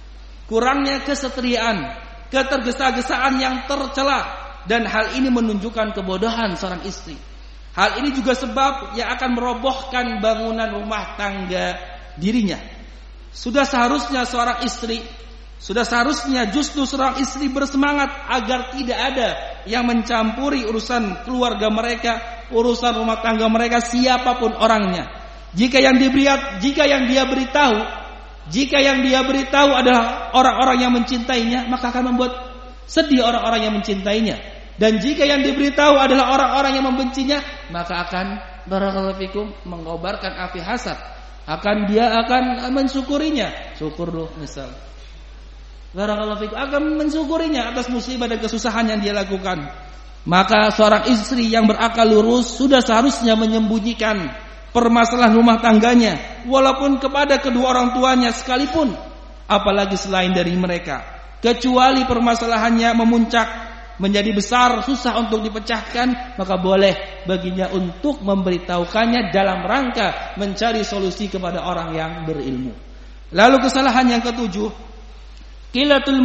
ketergesa-gesaan yang tercela, dan hal ini menunjukkan kebodohan seorang istri. Hal ini juga sebab yang akan merobohkan bangunan rumah tangga dirinya. Sudah seharusnya justru seorang istri bersemangat agar tidak ada yang mencampuri urusan keluarga mereka, urusan rumah tangga mereka, siapapun orangnya. Jika yang dia beritahu adalah orang-orang yang mencintainya, maka akan membuat sedih orang-orang yang mencintainya. Dan jika yang diberitahu adalah orang-orang yang membencinya, maka akan barakallahu fikum mengobarkan api hasad. Dia akan mensyukurinya. Syukur loh misal. Barakallahu fikum akan mensyukurinya atas musibah dan kesusahan yang dia lakukan. Maka seorang istri yang berakal lurus sudah seharusnya menyembunyikan permasalahan rumah tangganya, walaupun kepada kedua orang tuanya sekalipun. apalagi selain dari mereka, kecuali permasalahannya memuncak menjadi besar, susah untuk dipecahkan, maka boleh baginya untuk memberitahukannya dalam rangka mencari solusi kepada orang yang berilmu. Lalu kesalahan yang ketujuh, qillatul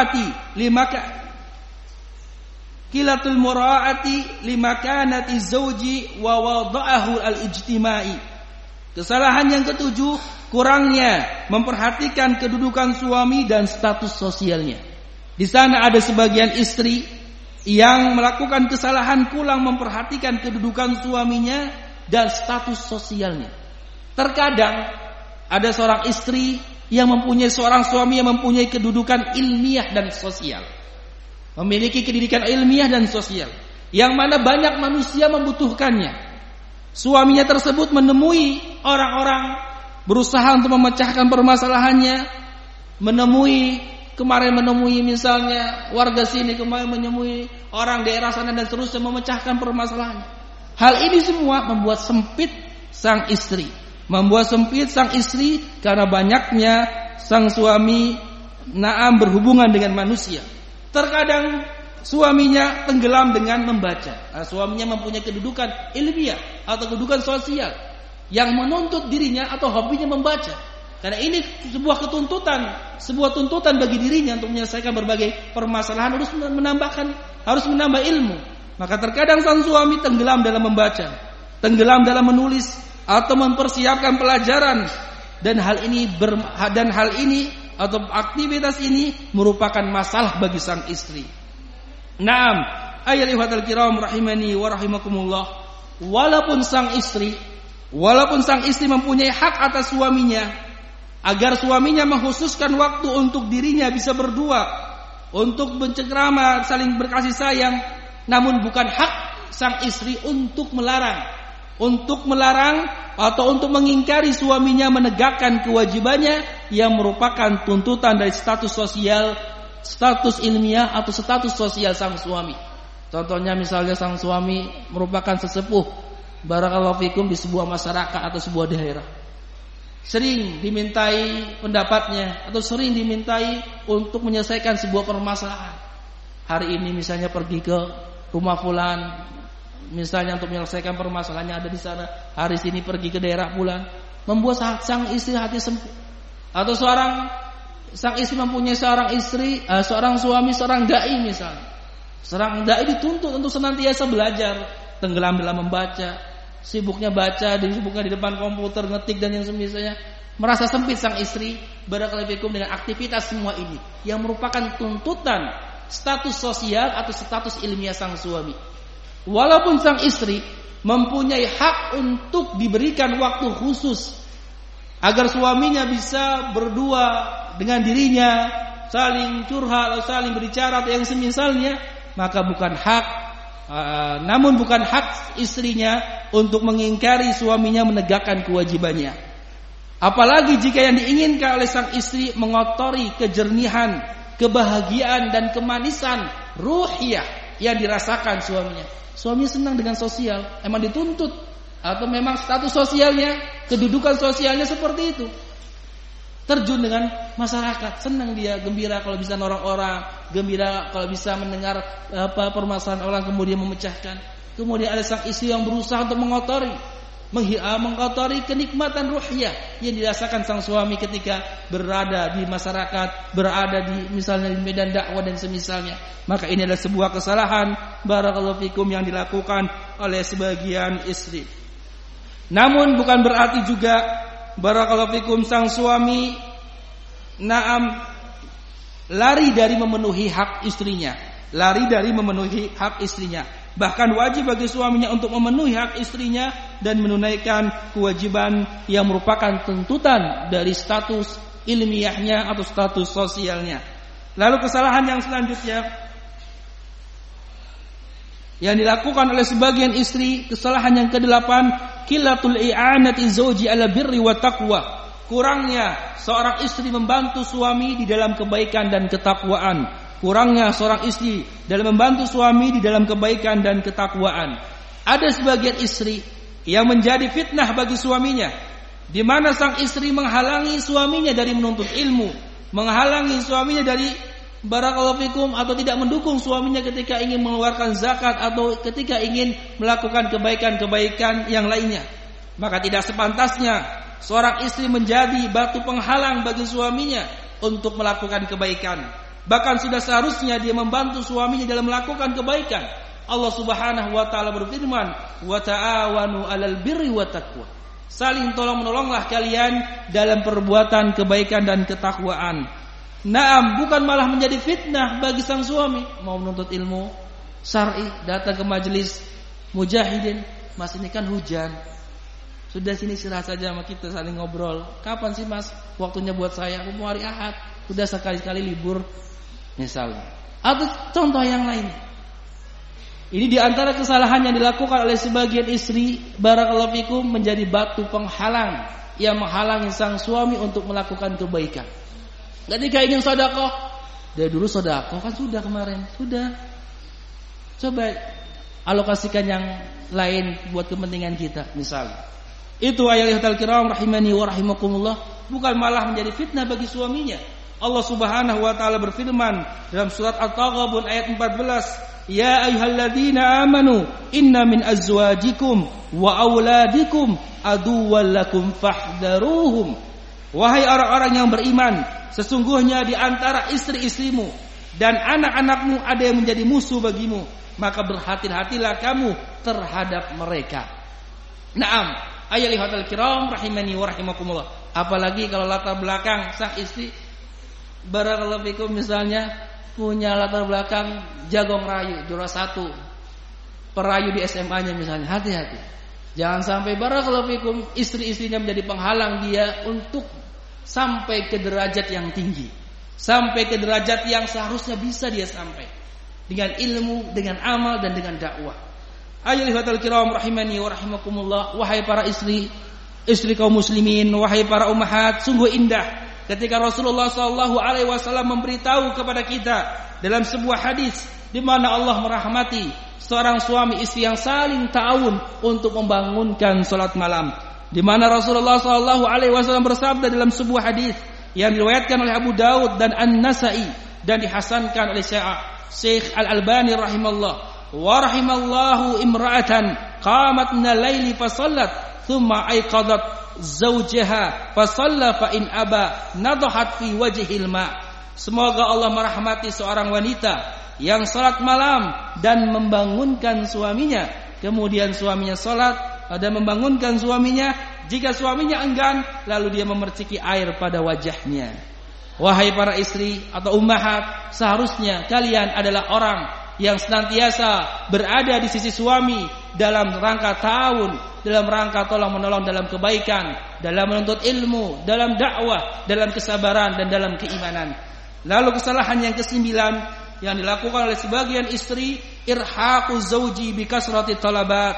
mura'ati limakanati zawji wa wada'ahu al-ijtimai. Kesalahan yang ketujuh, kurangnya memperhatikan kedudukan suami dan status sosialnya. Di sana ada sebagian istri yang melakukan kesalahan kurang memperhatikan kedudukan suaminya dan status sosialnya. Terkadang ada seorang istri yang mempunyai seorang suami yang mempunyai kedudukan ilmiah dan sosial, memiliki pendidikan ilmiah dan sosial, yang mana banyak manusia membutuhkannya. Suaminya tersebut menemui orang-orang, berusaha untuk memecahkan permasalahannya, kemarin menemui misalnya warga sini, kemarin menemui orang daerah sana dan seterusnya, memecahkan permasalahannya. Hal ini semua membuat sempit sang istri, karena banyaknya sang suami berhubungan dengan manusia. Terkadang suaminya tenggelam dengan membaca. Suaminya mempunyai kedudukan ilmiah atau kedudukan sosial yang menuntut dirinya atau hobinya membaca. Karena ini sebuah tuntutan bagi dirinya untuk menyelesaikan berbagai permasalahan, harus menambah ilmu. Maka terkadang sang suami tenggelam dalam membaca, tenggelam dalam menulis atau mempersiapkan pelajaran, dan hal ini atau aktivitas ini merupakan masalah bagi sang istri. Naam, ayyuhal kiram rahimani wa rahimakumullah. Walaupun sang istri mempunyai hak atas suaminya, agar suaminya mengkhususkan waktu untuk dirinya bisa berdua, untuk bercengkrama, saling berkasih sayang, namun bukan hak sang istri untuk melarang atau untuk mengingkari suaminya menegakkan kewajibannya yang merupakan tuntutan dari status sosial, status ilmiah atau status sosial sang suami. Contohnya misalnya sang suami merupakan sesepuh, barakallahu fikum, di sebuah masyarakat atau sebuah daerah, sering dimintai pendapatnya atau sering dimintai untuk menyelesaikan sebuah permasalahan. Hari ini misalnya pergi ke rumah fulan, misalnya untuk menyelesaikan permasalahannya ada di sana. Hari ini pergi ke daerah fulan, membuat sang istri hati sempit. Atau sang istri mempunyai seorang suami, seorang dai misalnya. Seorang dai dituntut untuk senantiasa belajar, tenggelam dalam membaca, sibuknya di depan komputer, ngetik dan yang semisalnya. Merasa sempit sang istri, barakallahu fikum, dengan aktivitas semua ini yang merupakan tuntutan status sosial atau status ilmiah sang suami. Walaupun sang istri mempunyai hak untuk diberikan waktu khusus agar suaminya bisa berdua dengan dirinya, saling curhat atau saling berbicara atau yang semisalnya, maka bukan hak istrinya untuk mengingkari suaminya menegakkan kewajibannya. Apalagi jika yang diinginkan oleh sang istri mengotori kejernihan, kebahagiaan dan kemanisan ruhiyah yang dirasakan suaminya. Suaminya senang dengan sosial, emang dituntut, atau memang status sosialnya, kedudukan sosialnya seperti itu. Terjun dengan masyarakat, senang dia, gembira kalau bisa nolong orang, gembira kalau bisa mendengar permasalahan orang kemudian memecahkan. Kemudian ada sang istri yang berusaha untuk mengkotori kenikmatan ruhiyah yang dirasakan sang suami ketika berada di masyarakat, berada di misalnya di medan dakwah dan semisalnya. Maka ini adalah sebuah kesalahan, barakallahu fikum, yang dilakukan oleh sebagian istri. Namun bukan berarti juga, barakallahu fikum, sang suami lari dari memenuhi hak istrinya. Bahkan wajib bagi suaminya untuk memenuhi hak istrinya dan menunaikan kewajiban yang merupakan tuntutan dari status ilmiahnya atau status sosialnya. Lalu kesalahan yang selanjutnya yang dilakukan oleh sebagian istri, kesalahan yang ke-8, qillatul i'anati zawji ala birri wa taqwa. Kurangnya seorang istri membantu suami di dalam kebaikan dan ketakwaan. Ada sebagian istri yang menjadi fitnah bagi suaminya, di mana sang istri menghalangi suaminya dari menuntut ilmu, menghalangi suaminya dari barakallahu fikum atau tidak mendukung suaminya ketika ingin mengeluarkan zakat atau ketika ingin melakukan kebaikan-kebaikan yang lainnya, maka tidak sepantasnya seorang istri menjadi batu penghalang bagi suaminya untuk melakukan kebaikan. Bahkan sudah seharusnya dia membantu suaminya dalam melakukan kebaikan. Allah Subhanahu wa taala berfirman, "Wa ta'awanu 'alal birri wat taqwa." Saling tolong-menolonglah kalian dalam perbuatan kebaikan dan ketakwaan. Naam, bukan malah menjadi fitnah bagi sang suami. Mau menuntut ilmu syar'i, datang ke majelis mujahidin, "Mas, ini kan hujan. Sudah sini istirahat saja sama kita, saling ngobrol. Kapan sih Mas waktunya buat saya? Aku mau hari Ahad. Sudah sekali-kali libur." Misalnya. Atau contoh yang lain. Ini diantara kesalahan yang dilakukan oleh sebagian istri, barakallahu fikum, menjadi batu penghalang yang menghalangi sang suami untuk melakukan kebaikan. Ketika ingin sedekah, dari dulu sedekah kan sudah kemarin, sudah. Coba alokasikan yang lain buat kepentingan kita, misalnya. Itu ayat al-kiram rahimani wa rahimakumullah, bukan malah menjadi fitnah bagi suaminya. Allah Subhanahu wa taala berfirman dalam surat At-Taghabun ayat 14, "Ya ayyuhalladzina amanu inna min azwajikum wa auladikum aduwwan lakum fahdharuhum." Wahai orang-orang yang beriman, sesungguhnya di antara istri-istrimu dan anak-anakmu ada yang menjadi musuh bagimu, maka berhati-hatilah kamu terhadap mereka. Naam, ayyuhal kiram rahimani wa rahimakumullah. Apalagi kalau latar belakang sang istri barakallahu fikum misalnya punya latar belakang Jagong Rayu, juara 1 perayu di SMA-nya misalnya, hati-hati. Jangan sampai barakallahu fikum istri-istrinya menjadi penghalang dia untuk sampai ke derajat yang tinggi, sampai ke derajat yang seharusnya bisa dia sampai dengan ilmu, dengan amal dan dengan dakwah. Ayyuhal kiram rahimani wa rahimakumullah, wahai para istri kaum muslimin, wahai para ummahat, sungguh indah ketika Rasulullah sallallahu alaihi wasallam memberitahu kepada kita dalam sebuah hadis di mana Allah merahmati seorang suami istri yang saling ta'awun untuk membangunkan salat malam. Di mana Rasulullah sallallahu alaihi wasallam bersabda dalam sebuah hadis yang diriwayatkan oleh Abu Daud dan An-Nasa'i dan dihasankan oleh Syekh Al-Albani rahimallah, wa rahimallahu imra'atan qamat minal laili fa shallat thumma aiqadat zawjaha fa shalla fa in aba nadahat fi wajhil ma. Semoga Allah merahmati seorang wanita yang salat malam dan membangunkan suaminya, kemudian suaminya salat dan membangunkan suaminya. Jika suaminya enggan, lalu dia memerciki air pada wajahnya. Wahai para istri atau ummahat, seharusnya kalian adalah orang yang senantiasa berada di sisi suami dalam rangka ta'awun, dalam rangka tolong menolong dalam kebaikan, dalam menuntut ilmu, dalam dakwah, dalam kesabaran dan dalam keimanan. Lalu kesalahan yang ke-9 yang dilakukan oleh sebagian istri, irhaqu zauji bi kasrati talabat,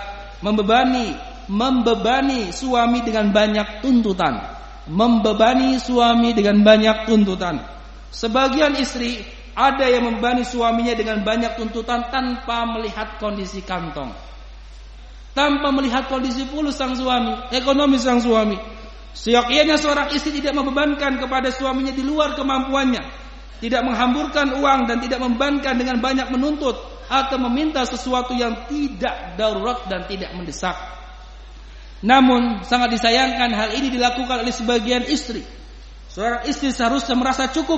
membebani suami dengan banyak tuntutan. Membebani suami dengan banyak tuntutan. Sebagian istri ada yang membebani suaminya dengan banyak tuntutan tanpa melihat kondisi kantong, tanpa melihat kondisi fulus sang suami, ekonomi sang suami. Seyogyanya seorang istri tidak membebankan kepada suaminya di luar kemampuannya, tidak menghamburkan uang dan tidak membebankan dengan banyak menuntut atau meminta sesuatu yang tidak darurat dan tidak mendesak. Namun sangat disayangkan hal ini dilakukan oleh sebagian istri. Seorang istri seharusnya merasa cukup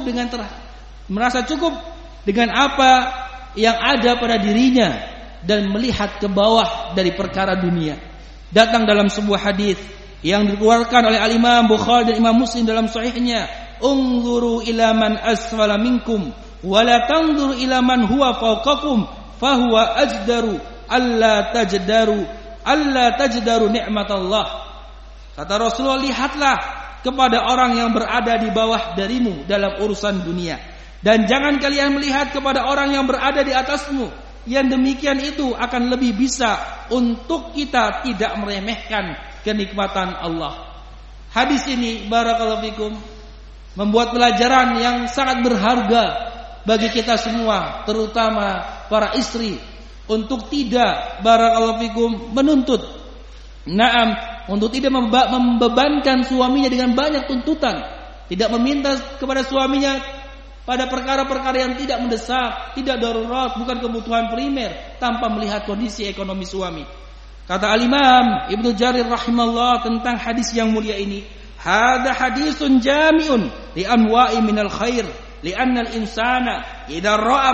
dengan apa yang ada pada dirinya dan melihat ke bawah dari perkara dunia. Datang dalam sebuah hadis yang dikeluarkan oleh Al-Imam Bukhari dan Imam Muslim dalam sahihnya, "Unzuru ila man asfala minkum wa la tanzuru ila man huwa fawqakum fahuwa ajdaru alla tajdaru nikmatallah." Kata Rasulullah, lihatlah kepada orang yang berada di bawah darimu dalam urusan dunia, dan jangan kalian melihat kepada orang yang berada di atasmu. Yang demikian itu akan lebih bisa untuk kita tidak meremehkan kenikmatan Allah. Hadis ini barakallahu fikum membuat pelajaran yang sangat berharga bagi kita semua, terutama para istri, untuk tidak barakallahu fikum menuntut, untuk tidak membebankan suaminya dengan banyak tuntutan, tidak meminta kepada suaminya pada perkara-perkara yang tidak mendesak, tidak darurat, bukan kebutuhan primer, tanpa melihat kondisi ekonomi suami. Kata Al-Imam Ibnu Jarir rahimahullah tentang hadis yang mulia ini, "Hadza hadisun jami'un li anwa'i minal khair, li'anna al-insana idza ra'a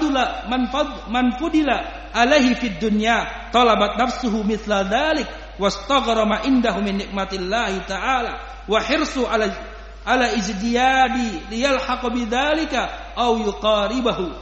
man fudila alaihi fid dunya talabat nafsuhu mithla dzalik wastaghrama indahu min nikmatillahi ta'ala wa hirsu ala izdiyadi liyalhaq bidzalika aw yuqaribahu."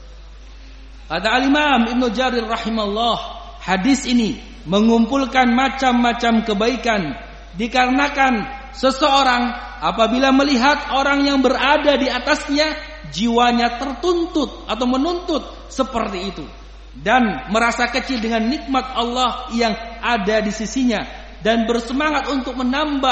Kata Al-Imam Ibnu Jarir rahimahullah, hadis ini mengumpulkan macam-macam kebaikan dikarenakan seseorang apabila melihat orang yang berada di atasnya, jiwanya tertuntut atau menuntut seperti itu dan merasa kecil dengan nikmat Allah yang ada di sisinya dan bersemangat untuk menambah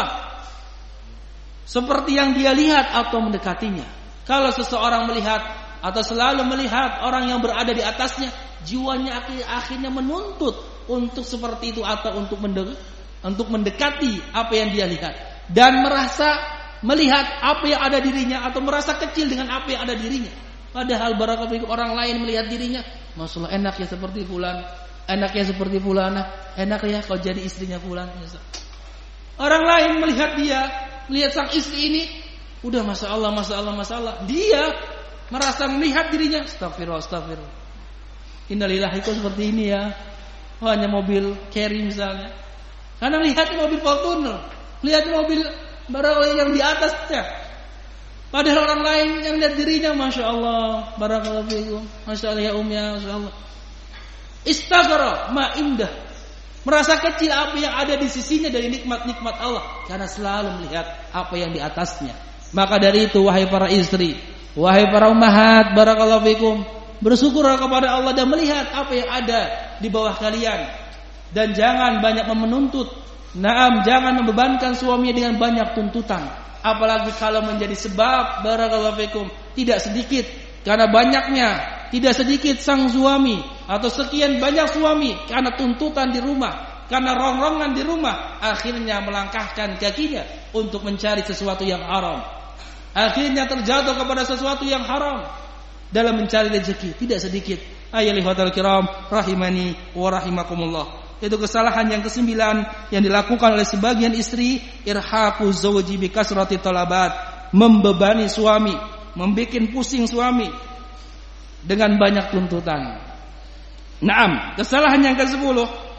seperti yang dia lihat atau mendekatinya. Kalau seseorang melihat atau selalu melihat orang yang berada di atasnya, jiwanya akhirnya menuntut untuk seperti itu atau untuk mendekati apa yang dia lihat dan merasa melihat apa yang ada dirinya atau merasa kecil dengan apa yang ada dirinya. Padahal barakallahu orang lain melihat dirinya, masalah enak ya seperti fulan, enak ya seperti fulana, enak ya kalau jadi istrinya fulan. Orang lain melihat dia, melihat sang istri ini, udah masalah. Dia merasa melihat dirinya, astagfirullah. Innalillahi kok seperti ini ya. Hanya mobil carry misalnya. Karena lihat mobil Fortuner, lihat mobil barang yang di atasnya. Padahal orang lain yang lihat dirinya, masya Allah, barakallahu fiikum, masya Allah ya ya, masya Allah. Istaghara ma indah, merasa kecil apa yang ada di sisinya dari nikmat-nikmat Allah, karena selalu melihat apa yang di atasnya. Maka dari itu, wahai para istri, wahai para ummahat, barakallahu fiikum, bersyukurlah kepada Allah dan melihat apa yang ada di bawah kalian. Dan jangan banyak menuntut. Naam, jangan membebankan suaminya dengan banyak tuntutan. Apalagi kalau menjadi sebab barakallahu fikum tidak sedikit, karena banyaknya tidak sedikit sang suami atau sekian banyak suami karena tuntutan di rumah, karena rongrongan di rumah, akhirnya melangkahkan kakinya untuk mencari sesuatu yang haram. Akhirnya terjatuh kepada sesuatu yang haram dalam mencari rezeki, tidak sedikit. Ayyuhal kiram rahimani wa rahimakumullah. Itu kesalahan yang ke-9 yang dilakukan oleh sebagian istri, irhaqu zawji bi kasrati talabat, membebani suami, membikin pusing suami dengan banyak tuntutan. Naam, kesalahan yang ke-10.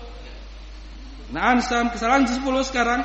Naam, kesalahan ke-10 sekarang.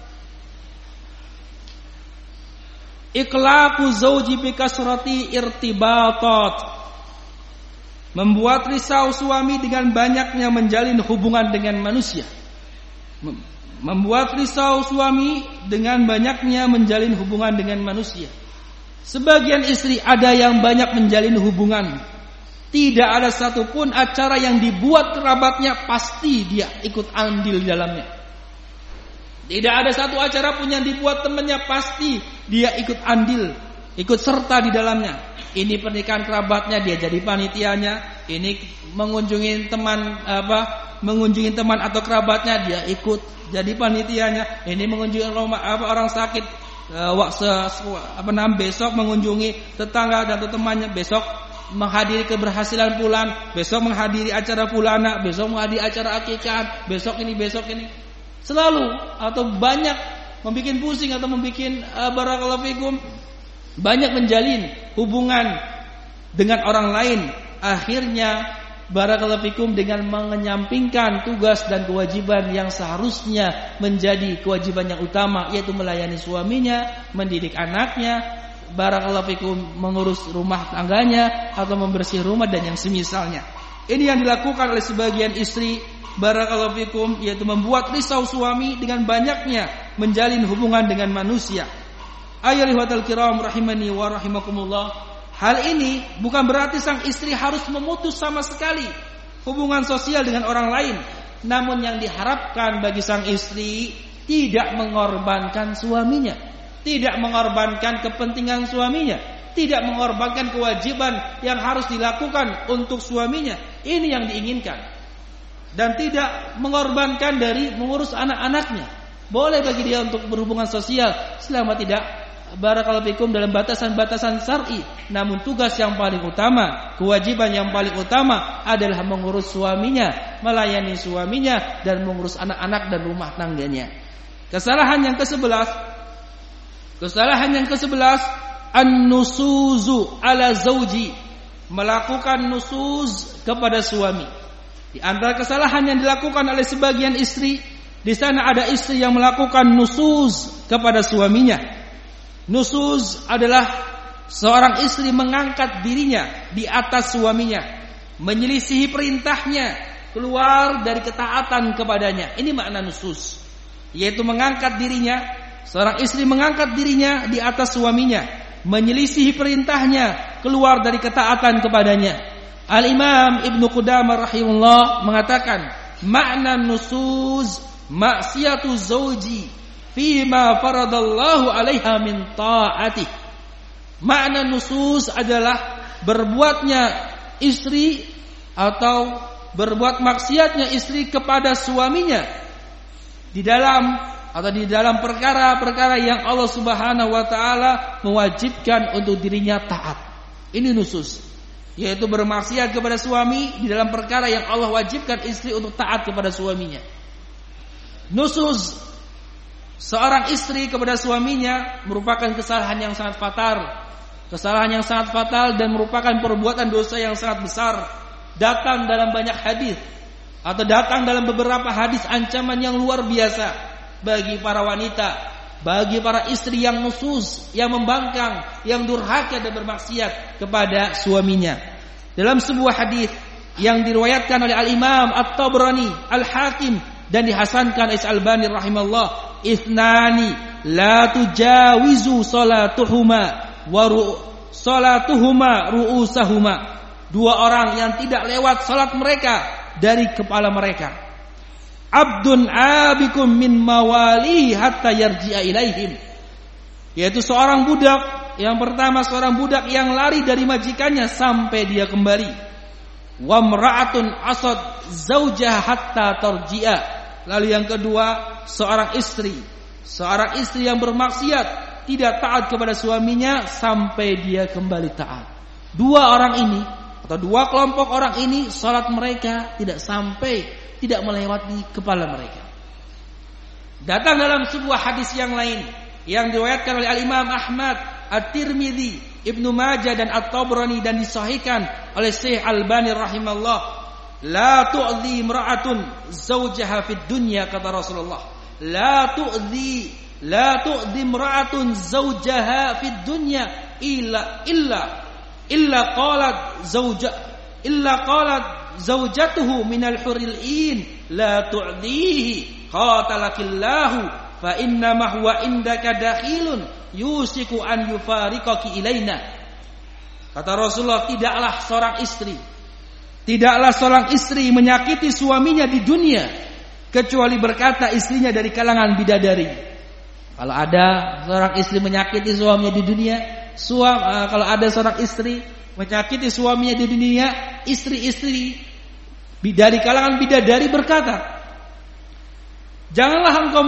Iqlaqu zawji bi kasrati irtibatat, membuat risau suami dengan banyaknya menjalin hubungan dengan manusia. Membuat risau suami dengan banyaknya menjalin hubungan dengan manusia. Sebagian istri ada yang banyak menjalin hubungan, tidak ada satupun acara yang dibuat kerabatnya pasti dia ikut andil di dalamnya. Tidak ada satu acara pun yang dibuat temannya pasti dia ikut andil, ikut serta di dalamnya. Ini pernikahan kerabatnya dia jadi panitianya, ini mengunjungi teman atau kerabatnya dia ikut jadi panitianya, ini mengunjungi orang sakit besok mengunjungi tetangga dan temannya, besok menghadiri keberhasilan fulan, besok menghadiri acara fulana, besok menghadiri acara akikah, besok ini. Selalu atau banyak membuat pusing atau membuat barakallahu fikum, banyak menjalin hubungan dengan orang lain. Akhirnya barakallahu fikum dengan menyampingkan tugas dan kewajiban yang seharusnya menjadi kewajiban yang utama, yaitu melayani suaminya, mendidik anaknya, barakallahu fikum mengurus rumah tangganya atau membersih rumah dan yang semisalnya. Ini yang dilakukan oleh sebagian istri, barakallahu fikum, yaitu membuat risau suami dengan banyaknya menjalin hubungan dengan manusia. Ayyuhal kiram rahimani wa rahimakumullah. Hal ini bukan berarti sang istri harus memutus sama sekali hubungan sosial dengan orang lain. Namun yang diharapkan bagi sang istri tidak mengorbankan suaminya, tidak mengorbankan kepentingan suaminya, tidak mengorbankan kewajiban yang harus dilakukan untuk suaminya. Ini yang diinginkan. Dan tidak mengorbankan dari mengurus anak-anaknya. Boleh bagi dia untuk berhubungan sosial selama tidak barakallahu fikum dalam batasan-batasan syar'i, namun tugas yang paling utama, kewajiban yang paling utama adalah mengurus suaminya, melayani suaminya, dan mengurus anak-anak dan rumah tangganya. Kesalahan yang ke-11 an-nusuzu ala zauji, melakukan nusuz kepada suami. Di antara kesalahan yang dilakukan oleh sebagian istri, di sana ada istri yang melakukan nusuz kepada suaminya. Nusuz adalah seorang istri mengangkat dirinya di atas suaminya, menyelisihi perintahnya, keluar dari ketaatan kepadanya. Ini makna nusuz, yaitu mengangkat dirinya. Seorang istri mengangkat dirinya di atas suaminya, menyelisihi perintahnya, keluar dari ketaatan kepadanya. Al-Imam Ibnu Qudamah rahimahullah mengatakan, makna nusuz maksiatu zauji fima faradallahu alaiha min ta'atih. Makna nusuz adalah berbuatnya istri atau berbuat maksiatnya istri kepada suaminya di dalam perkara-perkara yang Allah Subhanahu wa taala mewajibkan untuk dirinya taat. Ini nusuz, yaitu bermaksiat kepada suami di dalam perkara yang Allah wajibkan istri untuk taat kepada suaminya. Nusuz seorang istri kepada suaminya merupakan kesalahan yang sangat fatal. Kesalahan yang sangat fatal dan merupakan perbuatan dosa yang sangat besar. Datang dalam banyak hadis atau datang dalam beberapa hadis ancaman yang luar biasa bagi para wanita, bagi para istri yang nusuz, yang membangkang, yang durhaka dan bermaksiat kepada suaminya. Dalam sebuah hadis yang diriwayatkan oleh Al-Imam At-Tabrani, Al-Hakim, dan dihasankan Al-Albani rahimahullah, ithnani la tujawizu salatuhuma ru'usahuma. Dua orang yang tidak lewat salat mereka dari kepala mereka. Abdun abikum min mawalihi hatta yarji'a ilaihim, yaitu seorang budak. Yang pertama, seorang budak yang lari dari majikannya sampai dia kembali. Wa mra'atun asad zaujaha hatta tarji'a. Lalu yang kedua, seorang istri yang bermaksiat, tidak taat kepada suaminya sampai dia kembali taat. Dua orang ini atau dua kelompok orang ini, salat mereka tidak melewati kepala mereka. Datang dalam sebuah hadis yang lain yang diriwayatkan oleh Al-Imam Ahmad, At-Tirmidzi, Ibnu Majah dan At-Tabrani, dan disahihkan oleh Syekh Albani rahimahullah. La tu'dhi imra'atun zawjaha fid dunya, kata Rasulullah. La tu'dhi imra'atun zawjaha fid dunya illa qalat zawjatuhu minal huril in la tu'dhihi qatalakillahu fa inna ma huwa indaka dakhilun yusiku an yufariqaki ilaina. Kata Rasulullah, tidaklah seorang istri menyakiti suaminya di dunia kecuali berkata istrinya dari kalangan bidadari. Kalau ada seorang istri menyakiti suaminya di dunia, kalau ada seorang istri menyakiti suaminya di dunia, istri-istri dari kalangan bidadari berkata, janganlah engkau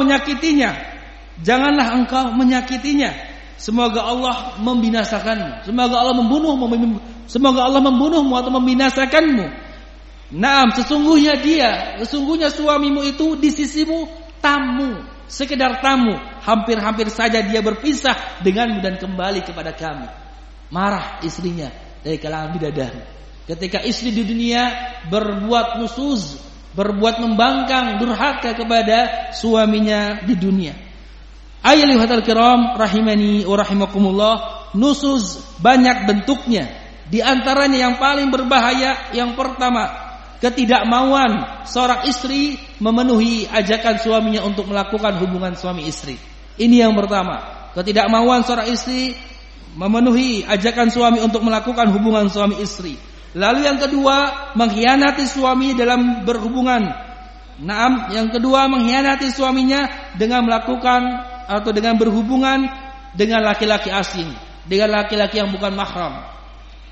menyakitinya, semoga Allah membinasakanmu, semoga Allah membunuhmu atau membinasakanmu. Naam, sesungguhnya suamimu itu di sisimu tamu, sekedar tamu. Hampir-hampir saja dia berpisah denganmu dan kembali kepada kami. Marah istrinya dari kalangan bidadari ketika istri di dunia berbuat nusuz, berbuat membangkang, durhaka kepada suaminya di dunia. Ayyuhal kiram rahimani wa rahimakumullah, nusuz banyak bentuknya. Di antaranya yang paling berbahaya, yang pertama, ketidakmauan seorang istri memenuhi ajakan suaminya untuk melakukan hubungan suami istri. Ini yang pertama, ketidakmauan seorang istri memenuhi ajakan suami untuk melakukan hubungan suami istri. Lalu yang kedua, mengkhianati suami dalam berhubungan. Naam, yang kedua mengkhianati suaminya dengan melakukan atau dengan berhubungan dengan laki-laki asing, dengan laki-laki yang bukan mahram.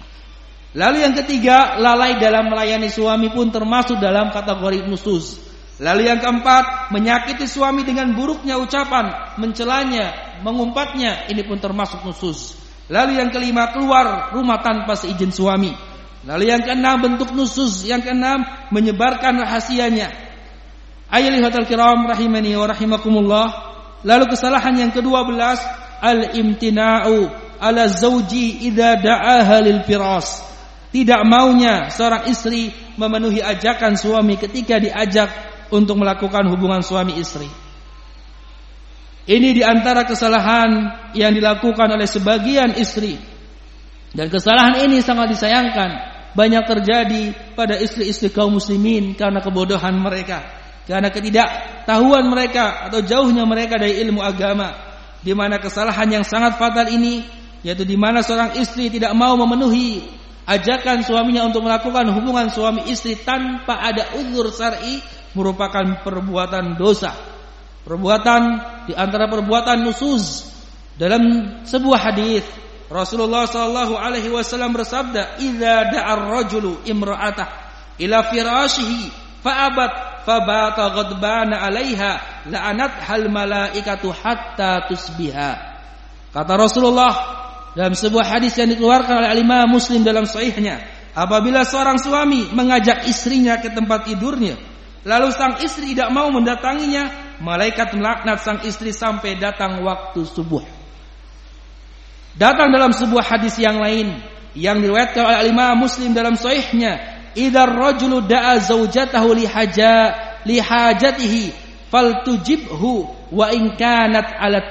Lalu yang ketiga, lalai dalam melayani suami pun termasuk dalam kategori nusuz. Lalu yang keempat, menyakiti suami dengan buruknya ucapan, mencelanya, mengumpatnya, ini pun termasuk nusus. Lalu yang kelima, keluar rumah tanpa seizin suami. Lalu yang keenam, bentuk nusus. Yang keenam, menyebarkan rahasianya. Ayyuhal kiram rahimani wa rahimakumullah. Lalu kesalahan yang ke-12, al-imtina'u ala zawji idza da'aha lil firas. Tidak maunya seorang istri memenuhi ajakan suami ketika diajak untuk melakukan hubungan suami istri. Ini diantara kesalahan yang dilakukan oleh sebagian istri. Dan kesalahan ini sangat disayangkan. Banyak terjadi pada istri-istri kaum muslimin karena kebodohan mereka, karena ketidaktahuan mereka atau jauhnya mereka dari ilmu agama. Di mana kesalahan yang sangat fatal ini, yaitu di mana seorang istri tidak mau memenuhi ajakan suaminya untuk melakukan hubungan suami istri tanpa ada uzur syar'i, merupakan perbuatan dosa. Perbuatan di antara perbuatan nusuz. Dalam sebuah hadis Rasulullah sallallahu alaihi wasallam bersabda, "Idza da'ar rajulu imra'atah ila firashihi fa'abat fabata ghadbana 'alaiha la'anathal malaikatu hatta tusbiha." Kata Rasulullah dalam sebuah hadis yang dikeluarkan oleh Imam Muslim dalam sahihnya, apabila seorang suami mengajak istrinya ke tempat tidurnya, lalu sang istri tidak mau mendatanginya, malaikat melaknat sang istri sampai datang waktu subuh. Datang dalam sebuah hadis yang lain yang diriwayatkan oleh Imam Muslim dalam sahihnya, "Idzar rajulu da'a zaujatahu li hajatihi faltujibhu wa in kanat 'alat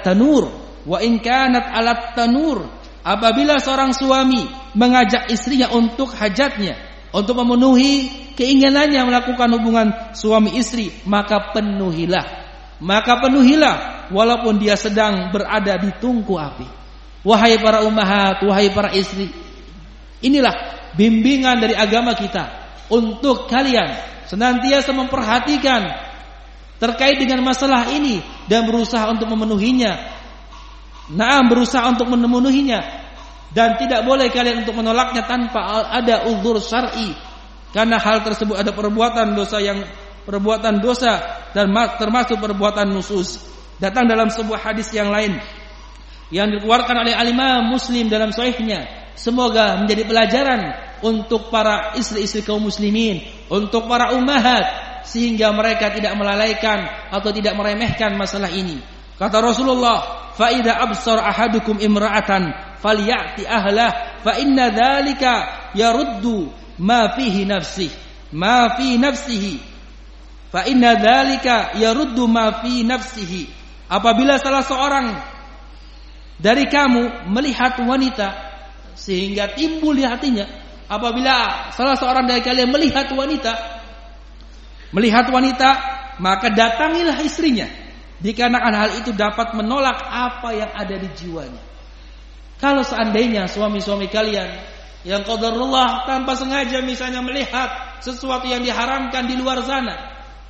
tanur." Apabila seorang suami mengajak istrinya untuk hajatnya, untuk memenuhi keinginannya melakukan hubungan suami istri, maka penuhilah walaupun dia sedang berada di tungku api. Wahai para ummahat, wahai para istri, inilah bimbingan dari agama kita untuk kalian senantiasa memperhatikan terkait dengan masalah ini dan berusaha untuk memenuhinya. Berusaha untuk memenuhinya, dan tidak boleh kalian untuk menolaknya tanpa ada uzur syar'i, karena hal tersebut ada perbuatan dosa dan termasuk perbuatan nusus. Datang dalam sebuah hadis yang lain yang dikeluarkan oleh Imam Muslim dalam sahihnya, semoga menjadi pelajaran untuk para istri-istri kaum muslimin, untuk para ummahat, sehingga mereka tidak melalaikan atau tidak meremehkan masalah ini. Kata Rasulullah, "Fa idza absara ahadukum imra'atan falyati ahlah fa inna dzalika yaruddu ma fi nafsihi fa inna dzalika yaruddu ma fi nafsihi." Apabila salah seorang dari kamu melihat wanita sehingga timbul di hatinya, apabila salah seorang dari kalian melihat wanita, maka datangilah istrinya, dikarenakan hal itu dapat menolak apa yang ada di jiwanya. Kalau seandainya suami-suami kalian yang qadarullah tanpa sengaja misalnya melihat sesuatu yang diharamkan di luar sana,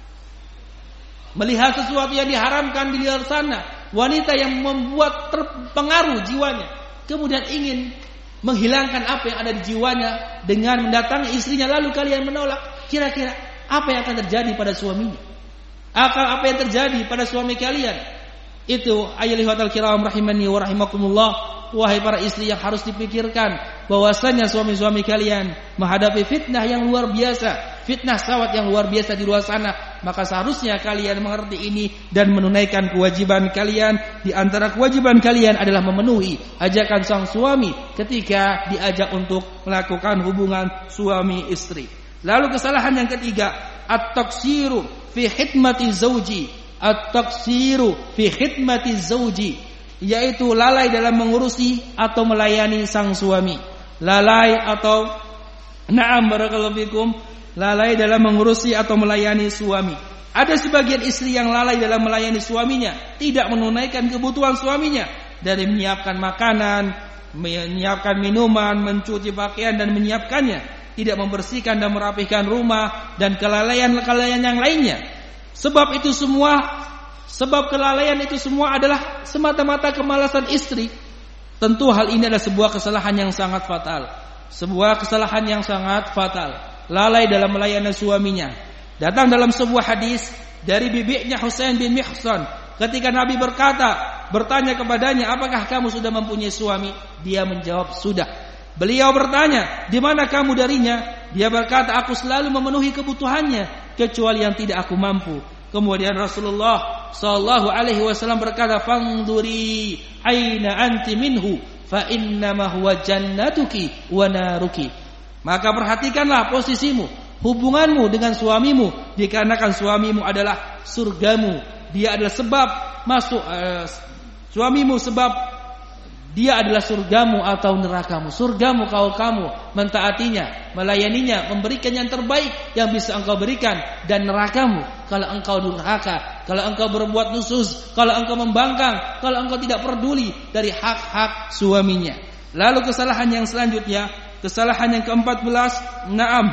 wanita yang membuat terpengaruh jiwanya, kemudian ingin menghilangkan apa yang ada di jiwanya dengan mendatangi istrinya, lalu kalian menolak, kira-kira apa yang akan terjadi pada suaminya? Apa yang terjadi pada suami kalian? Itu ayyuhal kiram rahimani wa rahimakumullah, wahai para istri yang harus dipikirkan bahwasanya suami-suami kalian menghadapi fitnah yang luar biasa, fitnah syahwat yang luar biasa di luar sana. Maka seharusnya kalian mengerti ini dan menunaikan kewajiban kalian. Di antara kewajiban kalian adalah memenuhi ajakan sang suami ketika diajak untuk melakukan hubungan suami istri. Lalu kesalahan yang ketiga, at-taqsiru fi khidmati zawji, yaitu lalai dalam mengurusi atau melayani sang suami. Lalai dalam mengurusi atau melayani suami. Ada sebagian istri yang lalai dalam melayani suaminya, tidak menunaikan kebutuhan suaminya dari menyiapkan makanan, menyiapkan minuman, mencuci pakaian dan menyiapkannya, tidak membersihkan dan merapihkan rumah, dan kelalaian-kelalaian yang lainnya. Sebab kelalaian itu semua adalah semata-mata kemalasan istri. Tentu hal ini adalah sebuah kesalahan yang sangat fatal. Lalai dalam melayani suaminya. Datang dalam sebuah hadis dari bibinya Husain bin Mihsan, ketika Nabi bertanya kepadanya, apakah kamu sudah mempunyai suami? Dia menjawab, sudah. Beliau bertanya, di mana kamu darinya? Dia berkata, aku selalu memenuhi kebutuhannya kecuali yang tidak aku mampu. Kemudian Rasulullah sallallahu alaihi wasallam berkata, "Fanduri aina anti minhu fa innama huwa jannatuki wa naruki." Maka perhatikanlah posisimu, hubunganmu dengan suamimu, dikarenakan suamimu adalah surgamu. Dia adalah sebab masuk suamimu sebab dia adalah surgamu atau nerakamu. Surgamu kalau kamu mentaatinya, melayaninya, memberikan yang terbaik yang bisa engkau berikan, dan nerakamu kalau engkau durhaka, kalau engkau berbuat nusus, kalau engkau membangkang, kalau engkau tidak peduli dari hak-hak suaminya. Lalu kesalahan yang selanjutnya, kesalahan yang ke-14, na'am,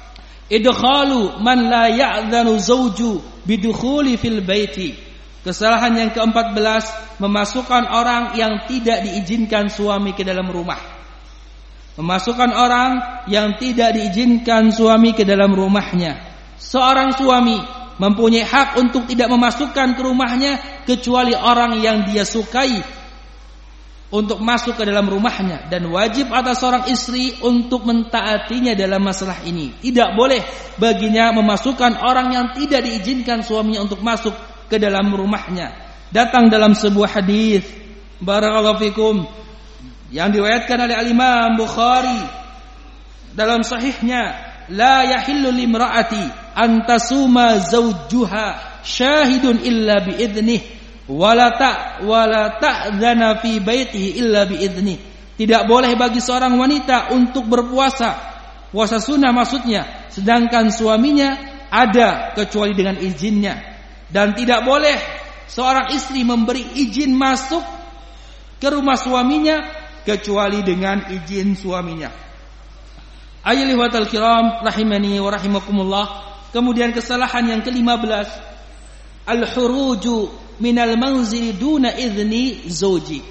idkhalu man la ya'dhanu zawju bidukhuli fil baiti. Kesalahan yang ke-14, memasukkan orang yang tidak diizinkan suami ke dalam rumah. Memasukkan orang yang tidak diizinkan suami ke dalam rumahnya. Seorang suami mempunyai hak untuk tidak memasukkan ke rumahnya kecuali orang yang dia sukai untuk masuk ke dalam rumahnya, dan wajib atas seorang istri untuk mentaatinya dalam masalah ini. Tidak boleh baginya memasukkan orang yang tidak diizinkan suaminya untuk masuk ke dalam rumahnya. Datang dalam sebuah hadis, barakallahu fikum, yang diriwayatkan oleh al-Imam Bukhari dalam sahihnya, la yahillu limra'ati an tasuma zawjuha syahidun illa bi idnih wala ta'dzana fi baitihi illa bi idnih. Tidak boleh bagi seorang wanita untuk berpuasa, puasa sunnah maksudnya, sedangkan suaminya ada kecuali dengan izinnya. Dan tidak boleh seorang istri memberi izin masuk ke rumah suaminya kecuali dengan izin suaminya. Ayyuhal kiram rahimani wa rahimakumullah. Kemudian kesalahan yang ke-15, al-khuruju minal manzili duna idzni zawji.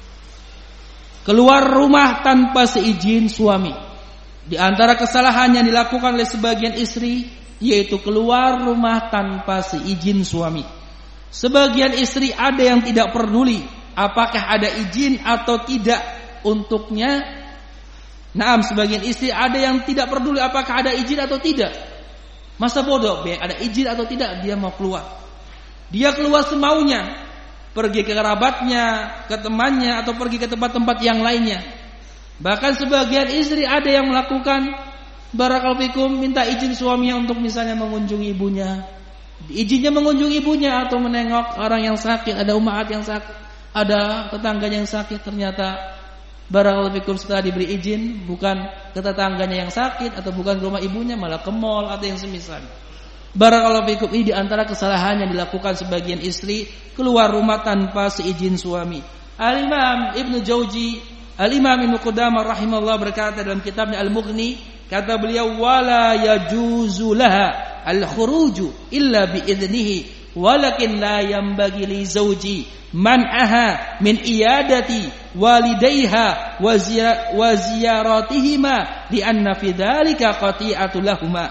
Keluar rumah tanpa seizin suami. Di antara kesalahan yang dilakukan oleh sebagian istri, yaitu keluar rumah tanpa seizin suami. Sebagian istri ada yang tidak peduli apakah ada izin atau tidak untuknya. Naam, sebagian istri ada yang tidak peduli apakah ada izin atau tidak. Masa bodoh, ada izin atau tidak, dia mau keluar. Dia keluar semaunya, pergi ke kerabatnya, ke temannya, atau pergi ke tempat-tempat yang lainnya. Bahkan sebagian istri ada yang melakukan, barakallahu fikum, minta izin suaminya untuk misalnya mengunjungi ibunya. Izinnya mengunjungi ibunya atau menengok orang yang sakit, ada umahat yang sakit, ada tetangganya yang sakit, ternyata barakallahu fikum setelah diberi izin bukan ke tetangganya yang sakit atau bukan ke rumah ibunya, malah ke mall atau yang semisal. Barakallahu fikum, ini di antara kesalahan yang dilakukan sebagian istri, keluar rumah tanpa seizin suami. Al-Imam Ibnu Jauzi, Al-Imam Ibnu Qudamah rahimahullah berkata dalam kitabnya Al-Mughni, kata beliau, wala yajuzu laha al-khuruju illa bi idnihi walakin la yanbaghi li zawji man'aha min iyadati walidayha wa ziyaratihima li'anna fi dzalika qati'atun lahumā.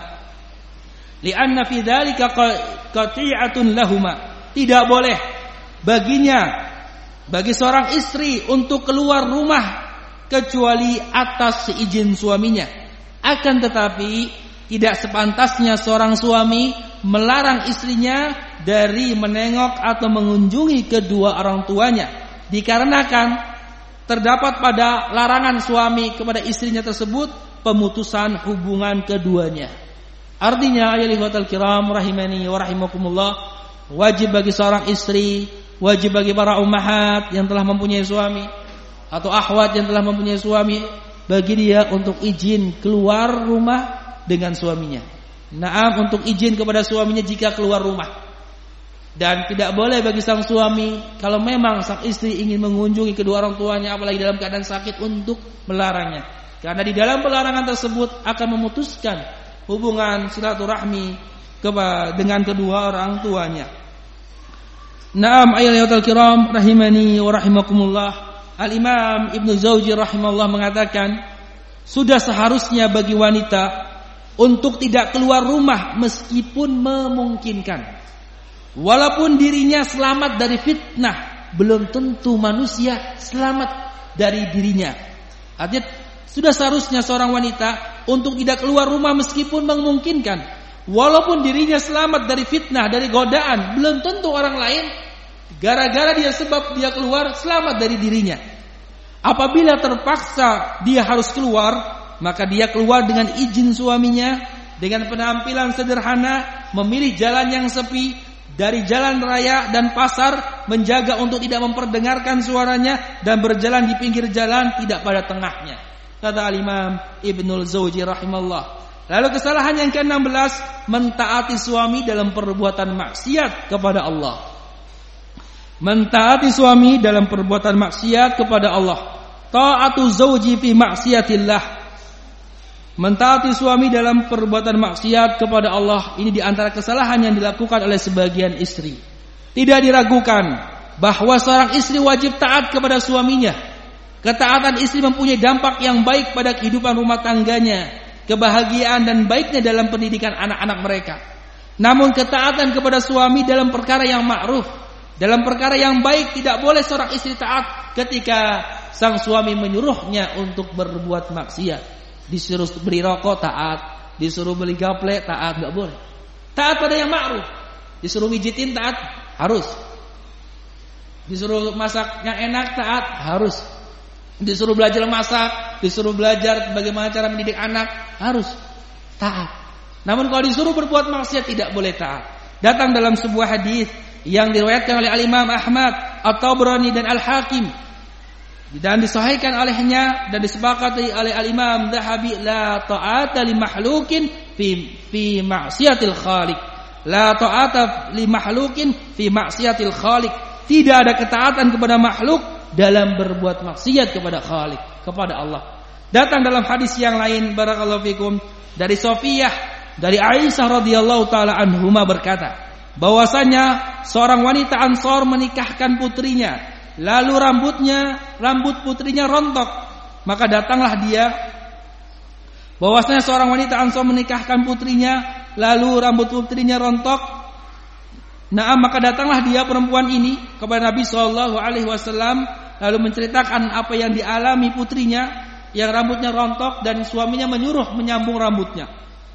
Li'anna fi dzalika qati'atun lahumā. Tidak boleh baginya, bagi seorang istri untuk keluar rumah kecuali atas seizin suaminya. Akan tetapi tidak sepantasnya seorang suami melarang istrinya dari menengok atau mengunjungi kedua orang tuanya, dikarenakan terdapat pada larangan suami kepada istrinya tersebut pemutusan hubungan keduanya. Artinya, ayyuhal kiram rahimani wa rahimakumullah, wajib bagi seorang istri, wajib bagi para ummahat yang telah mempunyai suami atau akhwat yang telah mempunyai suami, bagi dia untuk izin keluar rumah dengan suaminya. Naam, untuk izin kepada suaminya jika keluar rumah. Dan tidak boleh bagi sang suami, kalau memang sang istri ingin mengunjungi kedua orang tuanya apalagi dalam keadaan sakit, untuk melarangnya. Karena di dalam pelarangan tersebut akan memutuskan hubungan silaturahmi dengan kedua orang tuanya. Naam, ayyuhal kiram rahimani wa rahimakumullah. Al-Imam Ibnu Jauzi rahimahullah mengatakan, sudah seharusnya bagi wanita untuk tidak keluar rumah meskipun memungkinkan. Walaupun dirinya selamat dari fitnah, belum tentu manusia selamat dari dirinya. Artinya sudah seharusnya seorang wanita untuk tidak keluar rumah meskipun memungkinkan. Walaupun dirinya selamat dari fitnah, dari godaan, belum tentu orang lain gara-gara dia sebab dia keluar selamat dari dirinya. Apabila terpaksa dia harus keluar, maka dia keluar dengan izin suaminya, dengan penampilan sederhana, memilih jalan yang sepi, dari jalan raya dan pasar, menjaga untuk tidak memperdengarkan suaranya, dan berjalan di pinggir jalan, tidak pada tengahnya. Kata Al-Imam Ibnul Zawji rahimahullah. Lalu kesalahan yang ke-16, mentaati suami dalam perbuatan maksiat kepada Allah. Mentaati suami dalam perbuatan maksiat kepada Allah. Ta'atu zawji fi maksiatillah. Mentaati suami dalam perbuatan maksiat kepada Allah, ini diantara kesalahan yang dilakukan oleh sebagian istri. Tidak diragukan bahwa seorang istri wajib taat kepada suaminya. Ketaatan istri mempunyai dampak yang baik pada kehidupan rumah tangganya, kebahagiaan dan baiknya dalam pendidikan anak-anak mereka. Namun ketaatan kepada suami dalam perkara yang ma'ruf, dalam perkara yang baik, tidak boleh seorang istri taat ketika sang suami menyuruhnya untuk berbuat maksiat. Disuruh beli rokok taat, disuruh beli gaple taat, enggak boleh. Taat pada yang ma'ruf. Disuruh mijitin taat, harus. Disuruh masak yang enak taat, harus. Disuruh belajar masak, disuruh belajar bagaimana cara mendidik anak, harus taat. Namun kalau disuruh berbuat maksiat tidak boleh taat. Datang dalam sebuah hadis yang diriwayatkan oleh Al-Imam Ahmad, At-Tabrani dan Al-Hakim, dan disahihkan olehnya dan disepakati oleh Al-Imam Dhahabi, la ta'ata li mahlukin fi ma'siyatil khaliq. La ta'ata li mahlukin fi ma'siyatil khaliq. Tidak ada ketaatan kepada makhluk dalam berbuat maksiat kepada Khaliq, kepada Allah. Datang dalam hadis yang lain, barakallahu fikum, dari Sofiyah, dari Aisyah radhiyallahu taala anhuma berkata, bahwasanya seorang wanita Ansor menikahkan putrinya, lalu rambut putrinya rontok. Maka datanglah dia, bahwasanya seorang wanita Ansor menikahkan putrinya, lalu rambut putrinya rontok. Maka datanglah dia, perempuan ini, kepada Nabi SAW, lalu menceritakan apa yang dialami putrinya yang rambutnya rontok dan suaminya menyuruh menyambung rambutnya.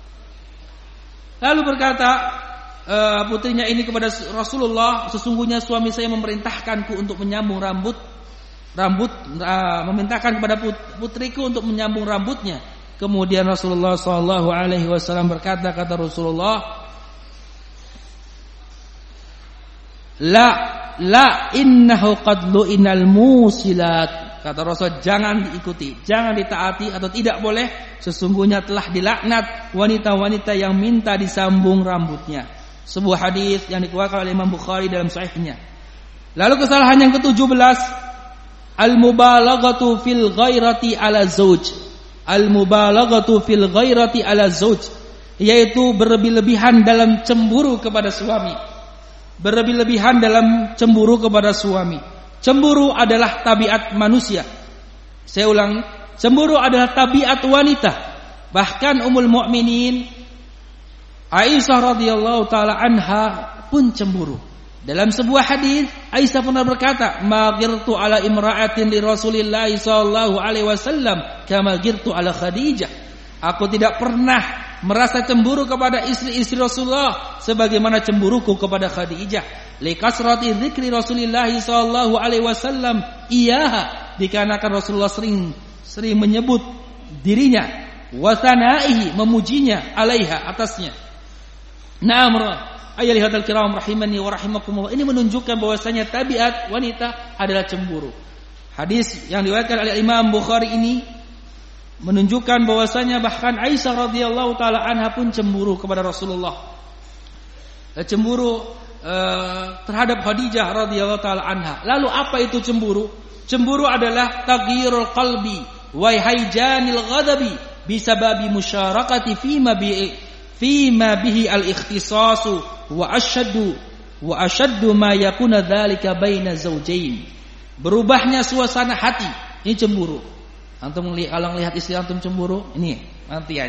Lalu berkata putrinya ini kepada Rasulullah, sesungguhnya suami saya memerintahkanku untuk menyambung rambut, memerintahkan kepada putriku untuk menyambung rambutnya. Kemudian Rasulullah SAW berkata, kata Rasulullah, La innahu qad lu'inal musilat. Kata Rasul, jangan diikuti, jangan ditaati atau tidak boleh, sesungguhnya telah dilaknat wanita-wanita yang minta disambung rambutnya. Sebuah hadis yang dikeluarkan oleh Imam Bukhari dalam sahihnya. Lalu kesalahan yang ke-17, al-mubalaghatu fil ghairati ala zauj. Al-mubalaghatu fil ghairati ala zauj, yaitu berlebih-lebihan dalam cemburu kepada suami. Berlebih-lebihan dalam cemburu kepada suami. Cemburu adalah tabiat manusia. Saya ulangi, cemburu adalah tabiat wanita. Bahkan Ummul Mukminin Aisyah radhiyallahu taala anha pun cemburu. Dalam sebuah hadis Aisyah pernah berkata, "Ma ghirtu ala imra'atin li Rasulillah sallallahu alaihi wasallam kama ghirtu ala Khadijah." Aku tidak pernah merasa cemburu kepada istri-istri Rasulullah sebagaimana cemburuku kepada Khadijah. Likasrati dzikri Rasulillah sallallahu alaihi wasallam iyaha, dikarenakan Rasulullah sering menyebut dirinya, wa sanaihi, memujinya, alaiha, atasnya. Na'am ayyuhal kiram rahimani wa rahimakumullah. Ini menunjukkan bahwasanya tabiat wanita adalah cemburu. Hadis yang diriwayatkan oleh Imam Bukhari ini menunjukkan bahwasanya bahkan Aisyah radhiyallahu taala anha pun cemburu kepada Rasulullah. Cemburu terhadap Khadijah radhiyallahu taala anha. Lalu apa itu cemburu? Cemburu adalah taghyirul qalbi wa hayjanil ghadabi bisababi musyarakati fima bihi al-ikhtisasu wa ashaddu ma yakuna dzalika baina zawjain. Berubahnya suasana hati, ini cemburu. Antum kalau melihat istri antum cemburu, ini nantiannya.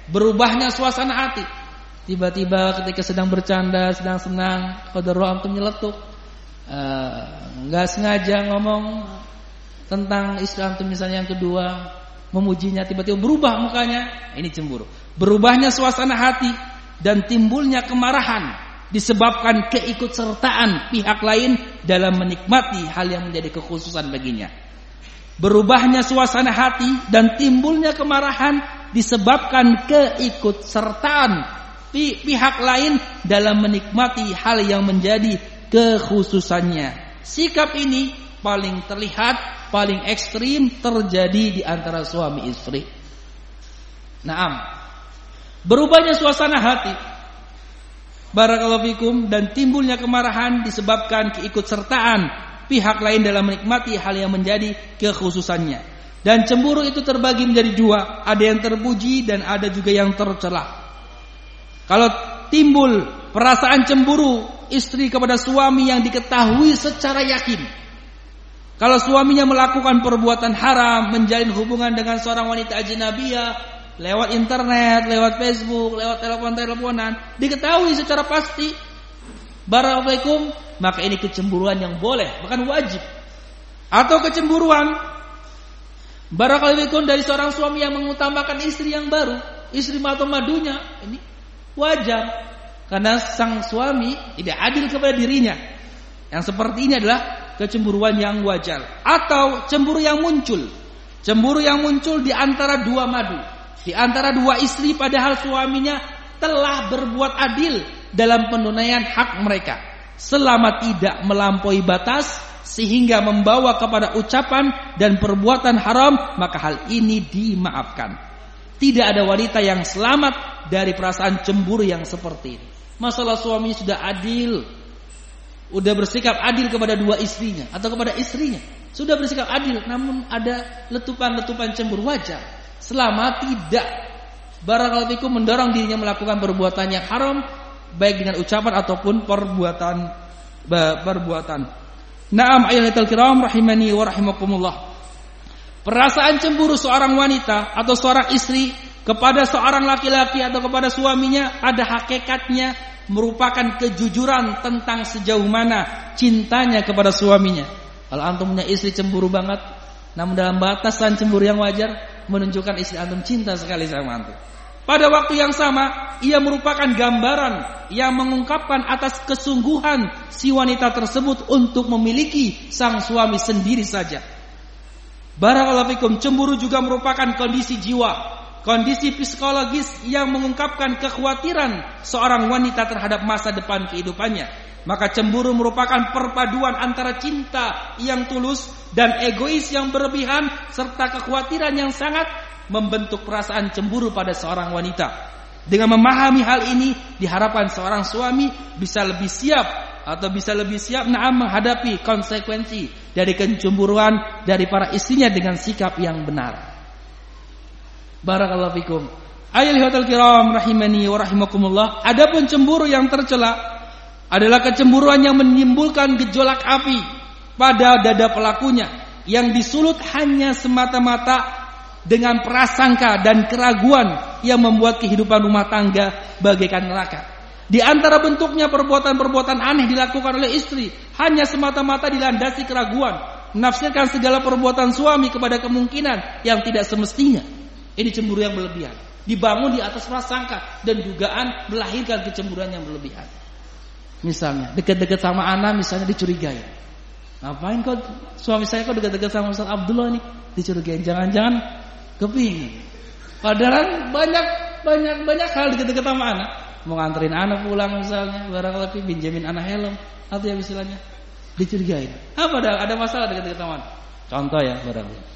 Berubahnya suasana hati. Tiba-tiba ketika sedang bercanda, sedang senang, qadarullah antum nyeletuk. Enggak sengaja ngomong tentang istri antum misalnya yang kedua, memujinya, tiba-tiba berubah mukanya. Ini cemburu. Berubahnya suasana hati dan timbulnya kemarahan disebabkan keikutsertaan pihak lain dalam menikmati hal yang menjadi kekhususan baginya. Berubahnya suasana hati dan timbulnya kemarahan disebabkan keikutsertaan pihak lain dalam menikmati hal yang menjadi kekhususannya. Sikap ini paling terlihat, paling ekstrim terjadi di antara suami istri. Naam. Berubahnya suasana hati, barakallahu fikum, dan timbulnya kemarahan disebabkan keikutsertaan pihak lain dalam menikmati hal yang menjadi kekhususannya. Dan cemburu itu terbagi menjadi dua, ada yang terpuji dan ada juga yang tercela. Kalau timbul perasaan cemburu istri kepada suami yang diketahui secara yakin, kalau suaminya melakukan perbuatan haram, menjalin hubungan dengan seorang wanita ajnabiyah lewat internet, lewat Facebook, lewat telepon-teleponan, diketahui secara pasti, barakallahu, maka ini kecemburuan yang boleh, bahkan wajib. Atau kecemburuan barakallahu dari seorang suami yang mengutamakan istri yang baru, istri madu-madunya, ini wajar, karena sang suami tidak adil kepada dirinya. Yang seperti ini adalah kecemburuan yang wajar. Atau cemburu yang muncul di antara dua madu, di antara dua istri, padahal suaminya telah berbuat adil dalam penunaian hak mereka, selama tidak melampaui batas sehingga membawa kepada ucapan dan perbuatan haram, maka hal ini dimaafkan. Tidak ada wanita yang selamat dari perasaan cemburu yang seperti ini. Masalah suami sudah adil, sudah bersikap adil kepada dua istrinya atau kepada istrinya, sudah bersikap adil, namun ada letupan-letupan cemburu, wajar, selama tidak barakallahu fikum mendorong dirinya melakukan perbuatan yang haram, baik dengan ucapan ataupun perbuatan. Naam ayyuhal kiram rahimani wa rahimakumullah. Perasaan cemburu seorang wanita atau seorang istri kepada seorang laki-laki atau kepada suaminya ada hakikatnya merupakan kejujuran tentang sejauh mana cintanya kepada suaminya. Kalau antum punya istri cemburu banget, namun dalam batasan cemburu yang wajar, menunjukkan istri antum cinta sekali sama antum. Pada waktu yang sama, ia merupakan gambaran yang mengungkapkan atas kesungguhan si wanita tersebut untuk memiliki sang suami sendiri saja. Barakallahu fikum, cemburu juga merupakan kondisi jiwa, kondisi psikologis yang mengungkapkan kekhawatiran seorang wanita terhadap masa depan kehidupannya. Maka cemburu merupakan perpaduan antara cinta yang tulus dan egois yang berlebihan, serta kekhawatiran yang sangat membentuk perasaan cemburu pada seorang wanita. Dengan memahami hal ini, diharapkan seorang suami bisa lebih siap menghadapi konsekuensi dari kecemburuan dari para istrinya dengan sikap yang benar. Barakallahu fikum. Ayyuhal kiram rahimani wa rahimakumullah. Adapun cemburu yang tercela adalah kecemburuan yang menimbulkan gejolak api pada dada pelakunya, yang disulut hanya semata-mata dengan prasangka dan keraguan yang membuat kehidupan rumah tangga bagaikan neraka. Di antara bentuknya perbuatan-perbuatan aneh dilakukan oleh istri hanya semata-mata dilandasi keraguan, menafsirkan segala perbuatan suami kepada kemungkinan yang tidak semestinya. Ini cemburu yang berlebihan, dibangun di atas prasangka dan dugaan, melahirkan kecemburuan yang berlebihan. Misalnya dekat-dekat sama anak, misalnya dicurigai, ngapain kok suami saya kok dekat-dekat sama Ustaz Abdullah nih, dicurigai, jangan-jangan kepingin. Padahal banyak hal dekat-dekat sama anak, mau nganterin anak pulang misalnya, barangkali pinjemin anak helm atau yang istilahnya dicurigai. Apa ada masalah dekat-dekat sama anak? Contoh ya barangkali.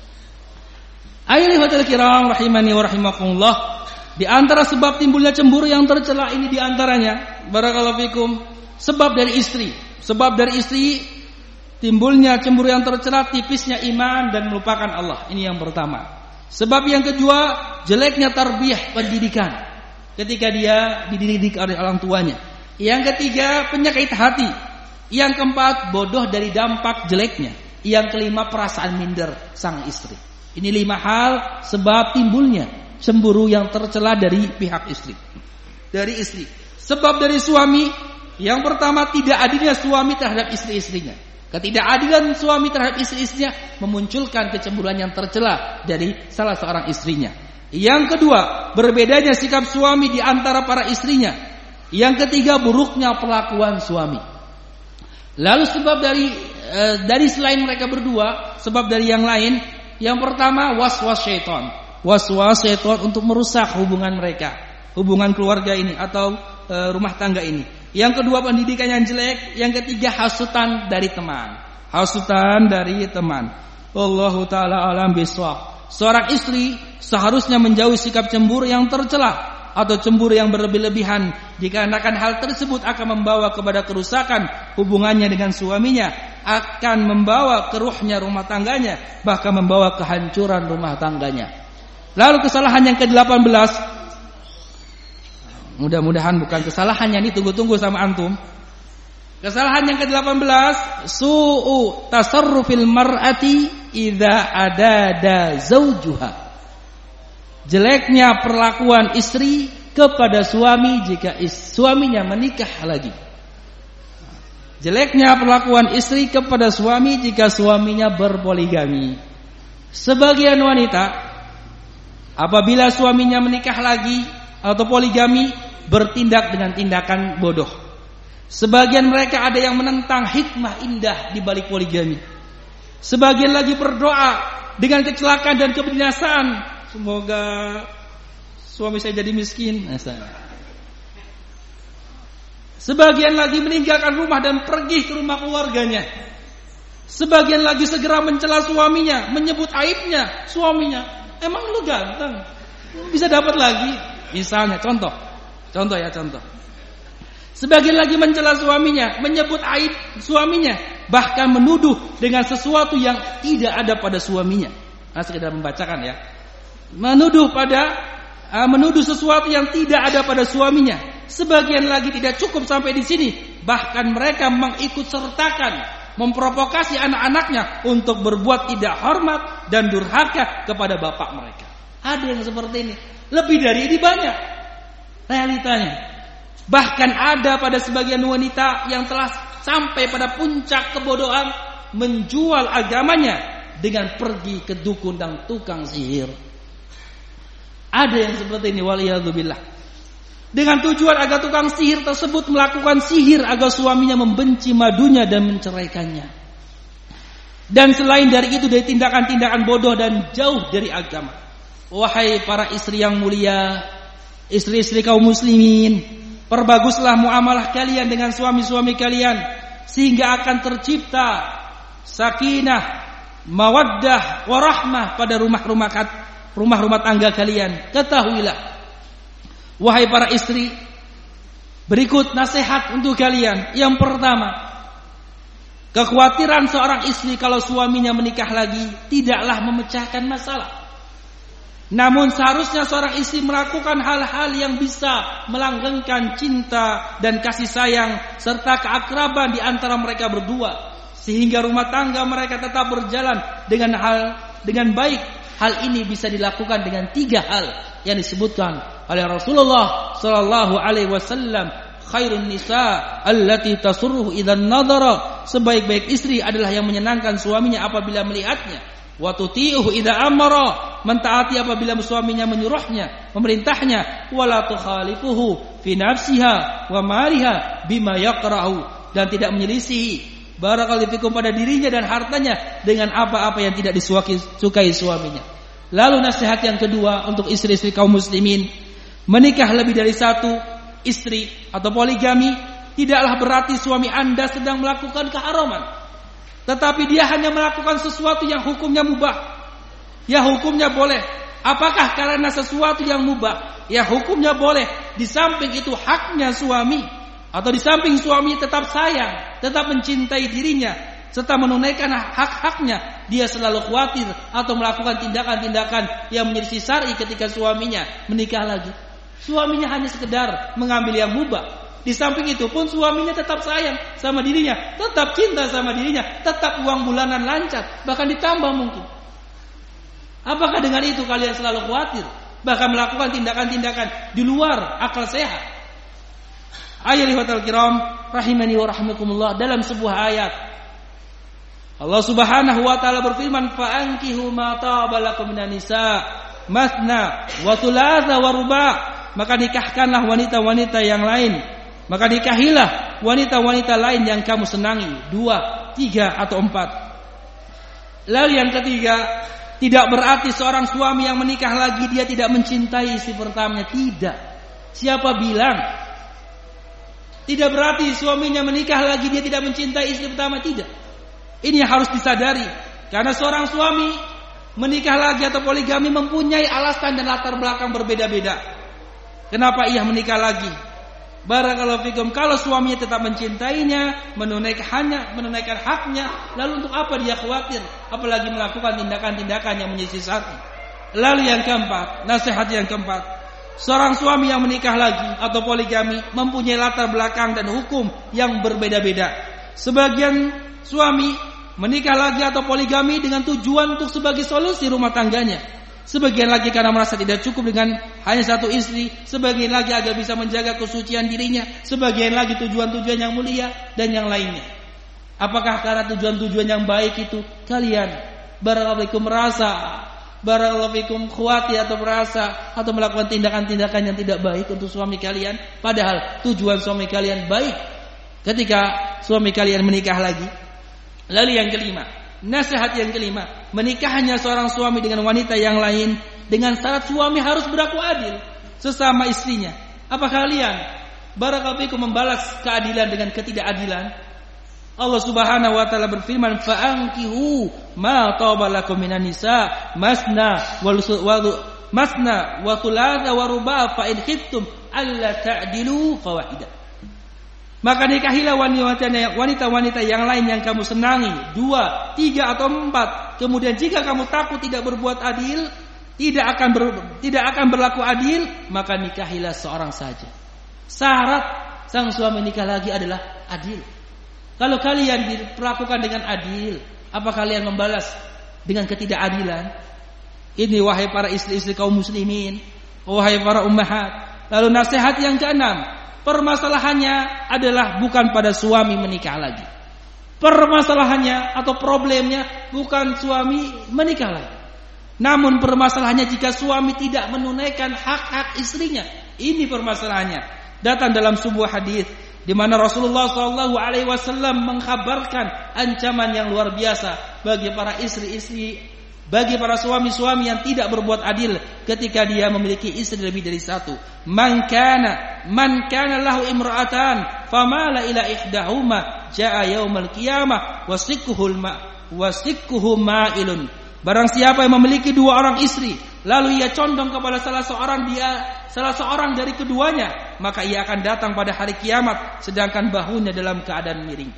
Ayyuhal kiram rahimani wa rahimakumullah. Di antara sebab timbulnya cemburu yang tercela ini, di antaranya barakallahu fikum, sebab dari istri timbulnya cemburu yang tercela, tipisnya iman dan melupakan Allah. Ini yang pertama. Sebab yang kedua, jeleknya tarbiyah pendidikan ketika dia dididik oleh orang tuanya. Yang ketiga, penyakit hati. Yang keempat, bodoh dari dampak jeleknya. Yang kelima, perasaan minder sang istri. Ini 5 hal sebab timbulnya cemburu yang tercela dari pihak istri. Dari istri. Sebab dari suami, yang pertama tidak adilnya suami terhadap istri-istrinya. Ketidakadilan suami terhadap istri-istrinya memunculkan kecemburuan yang tercela dari salah seorang istrinya. Yang kedua, berbedanya sikap suami di antara para istrinya. Yang ketiga, buruknya perlakuan suami. Lalu sebab dari selain mereka berdua, sebab dari yang lain, yang pertama waswas syaitan. Waswas syaitan untuk merusak hubungan mereka, hubungan keluarga ini atau rumah tangga ini. Yang kedua, pendidikan yang jelek. Yang ketiga, hasutan dari teman. Hasutan dari teman. Wallahu taala alam bisawab. Seorang istri seharusnya menjauhi sikap cemburu yang tercela atau cemburu yang berlebih-lebihan, dikarenakan hal tersebut akan membawa kepada kerusakan hubungannya dengan suaminya, akan membawa keruhnya rumah tangganya, bahkan membawa kehancuran rumah tangganya. Lalu kesalahan yang ke-18, mudah-mudahan bukan kesalahan yang ditunggu-tunggu sama antum. Kesalahan yang ke-18, su'u tasarrufil mar'ati idza adada zaujuha. Jeleknya perlakuan istri kepada suami jika suaminya menikah lagi. Jeleknya perlakuan istri kepada suami jika suaminya berpoligami. Sebagian wanita apabila suaminya menikah lagi atau poligami bertindak dengan tindakan bodoh. Sebagian mereka ada yang menentang hikmah indah di balik poligami. Sebagian lagi berdoa dengan kecelakaan dan kebinasaan, semoga suami saya jadi miskin. Sebagian lagi meninggalkan rumah dan pergi ke rumah keluarganya. Sebagian lagi segera mencela suaminya, menyebut aibnya suaminya. Emang lu ganteng, bisa dapat lagi. Misalnya contoh. Sebagian lagi mencela suaminya, menyebut aib suaminya, bahkan menuduh dengan sesuatu yang tidak ada pada suaminya. Sekedar membacakan ya. Menuduh sesuatu yang tidak ada pada suaminya. Sebagian lagi tidak cukup sampai di sini, bahkan mereka mengikut sertakan, memprovokasi anak-anaknya untuk berbuat tidak hormat dan durhaka kepada bapak mereka. Ada yang seperti ini. Lebih dari ini banyak realitanya. Bahkan ada pada sebagian wanita yang telah sampai pada puncak kebodohan, menjual agamanya dengan pergi ke dukun dan tukang sihir. Ada yang seperti ini, waliyadzubillah. Dengan tujuan agar tukang sihir tersebut melakukan sihir agar suaminya membenci madunya dan menceraikannya. Dan selain dari itu, dari tindakan-tindakan bodoh dan jauh dari agama. Wahai para istri yang mulia, istri-istri kaum muslimin, perbaguslah muamalah kalian dengan suami-suami kalian, sehingga akan tercipta sakinah, mawaddah, warahmah pada rumah-rumah tangga kalian. Ketahuilah, wahai para istri, berikut nasihat untuk kalian. Yang pertama, kekhawatiran seorang istri kalau suaminya menikah lagi tidaklah memecahkan masalah. Namun seharusnya seorang istri melakukan hal-hal yang bisa melanggengkan cinta dan kasih sayang serta keakraban di antara mereka berdua, sehingga rumah tangga mereka tetap berjalan dengan baik. Hal ini bisa dilakukan dengan 3 hal yang disebutkan oleh Rasulullah sallallahu alaihi wasallam. Khairun nisa allati tasurruhu idzan nadara. Sebaik-baik istri adalah yang menyenangkan suaminya apabila melihatnya. Wa tuti'uhu idza amara. Mentaati apabila suaminya menyuruhnya, memerintahnya. Wala tukhalifuhu fi nafsiha wa mariha bima yakrahu. Dan tidak menyelisihi barakallahu fikum pada dirinya dan hartanya dengan apa-apa yang tidak disukai suaminya. Lalu nasihat yang kedua untuk istri-istri kaum muslimin, menikah lebih dari 1 istri atau poligami tidaklah berarti suami Anda sedang melakukan keharaman, tetapi dia hanya melakukan sesuatu yang hukumnya mubah. Ya hukumnya boleh. Apakah karena sesuatu yang mubah? Ya hukumnya boleh. Di samping itu haknya suami, atau di samping suami tetap sayang, tetap mencintai dirinya, serta menunaikan hak-haknya, dia selalu khawatir atau melakukan tindakan-tindakan yang menyelisih syar'i ketika suaminya menikah lagi. Suaminya hanya sekedar mengambil yang mubah. Di samping itu pun suaminya tetap sayang sama dirinya, tetap cinta sama dirinya, tetap uang bulanan lancar, bahkan ditambah mungkin. Apakah dengan itu kalian selalu khawatir bahkan melakukan tindakan-tindakan di luar akal sehat. Ayyuhal kiram rahimani wa rahmakumullah, dalam sebuah ayat Allah Subhanahu wa taala berfirman, "Fa'ankihu ma taba lakum minan nisa mathna wa thulatha wa ruba'." Maka nikahkanlah wanita-wanita yang lain. Maka nikahilah wanita-wanita lain yang kamu senangi, 2, 3 atau 4. Lalu yang ketiga, tidak berarti seorang suami yang menikah lagi dia tidak mencintai istri pertamanya, tidak. Siapa bilang? Tidak berarti suaminya menikah lagi dia tidak mencintai istri pertama, tidak. Ini yang harus disadari. Karena seorang suami menikah lagi atau poligami mempunyai alasan dan latar belakang berbeda-beda. Kenapa ia menikah lagi? Barakallahu fikum. Kalau suaminya tetap mencintainya, menunaikan haknya, lalu untuk apa dia khawatir? Apalagi melakukan tindakan-tindakan yang menyesatkan. Lalu yang keempat, nasihat yang keempat. Seorang suami yang menikah lagi atau poligami mempunyai latar belakang dan hukum yang berbeda-beda. Sebagian suami menikah lagi atau poligami dengan tujuan untuk sebagai solusi rumah tangganya. Sebagian lagi karena merasa tidak cukup dengan hanya satu istri. Sebagian lagi agar bisa menjaga kesucian dirinya. Sebagian lagi tujuan-tujuan yang mulia dan yang lainnya. Apakah karena tujuan-tujuan yang baik itu kalian barakallahu fikum merasa, barakallahu fikum khawatir atau merasa atau melakukan tindakan-tindakan yang tidak baik untuk suami kalian, padahal tujuan suami kalian baik ketika suami kalian menikah lagi? Lalu yang kelima, nasihat yang kelima, menikahnya seorang suami dengan wanita yang lain dengan syarat suami harus berlaku adil sesama istrinya. Apa kalian barakallahu fikum membalas keadilan dengan ketidakadilan? Allah Subhanahu wa taala berfirman, "Fa'ankihu ma taba lakum minan nisa masna wa thulatha wa ruba' fa in khiftum alla ta'dilu fawahida." Maka nikahilah wanita-wanita yang lain yang kamu senangi, 2, 3 atau 4. Kemudian jika kamu takut tidak berbuat adil, tidak akan berlaku adil, maka nikahilah seorang saja. Syarat sang suami nikah lagi adalah adil. Kalau kalian diperlakukan dengan adil, apa kalian membalas dengan ketidakadilan? Ini wahai para istri-istri kaum muslimin, wahai para ummahat. Lalu nasihat yang keenam, permasalahannya adalah bukan pada suami menikah lagi. Permasalahannya atau problemnya bukan suami menikah lagi. Namun permasalahannya jika suami tidak menunaikan hak-hak istrinya. Ini permasalahannya. Datang dalam sebuah hadis di mana Rasulullah SAW mengkhabarkan ancaman yang luar biasa bagi para istri-istri, bagi para suami-suami yang tidak berbuat adil ketika dia memiliki istri lebih dari satu. Man kana lahu imra'atan famala ila ihdahuma jaa yaumal qiyamah wasikkuhu ma'ilun. Barang siapa yang memiliki 2 orang istri lalu ia condong kepada salah seorang dari keduanya, maka ia akan datang pada hari kiamat sedangkan bahunya dalam keadaan miring.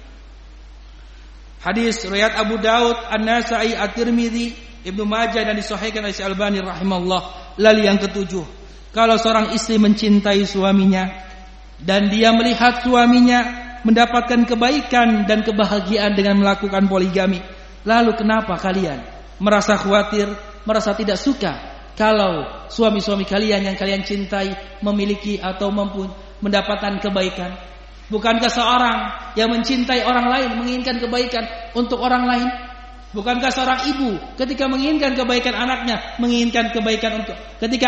Hadis riwayat Abu Daud, An-Nasa'i, At-Tirmidzi, Ibnu Majah dan disahihkan oleh Syekh Albani rahimahullah. Lalu yang ketujuh, kalau seorang istri mencintai suaminya dan dia melihat suaminya mendapatkan kebaikan dan kebahagiaan dengan melakukan poligami, lalu kenapa kalian merasa khawatir, merasa tidak suka kalau suami-suami kalian yang kalian cintai memiliki atau mendapatkan kebaikan? Bukankah seorang yang mencintai orang lain menginginkan kebaikan untuk orang lain? Bukankah seorang ibu ketika menginginkan kebaikan anaknya menginginkan kebaikan untuk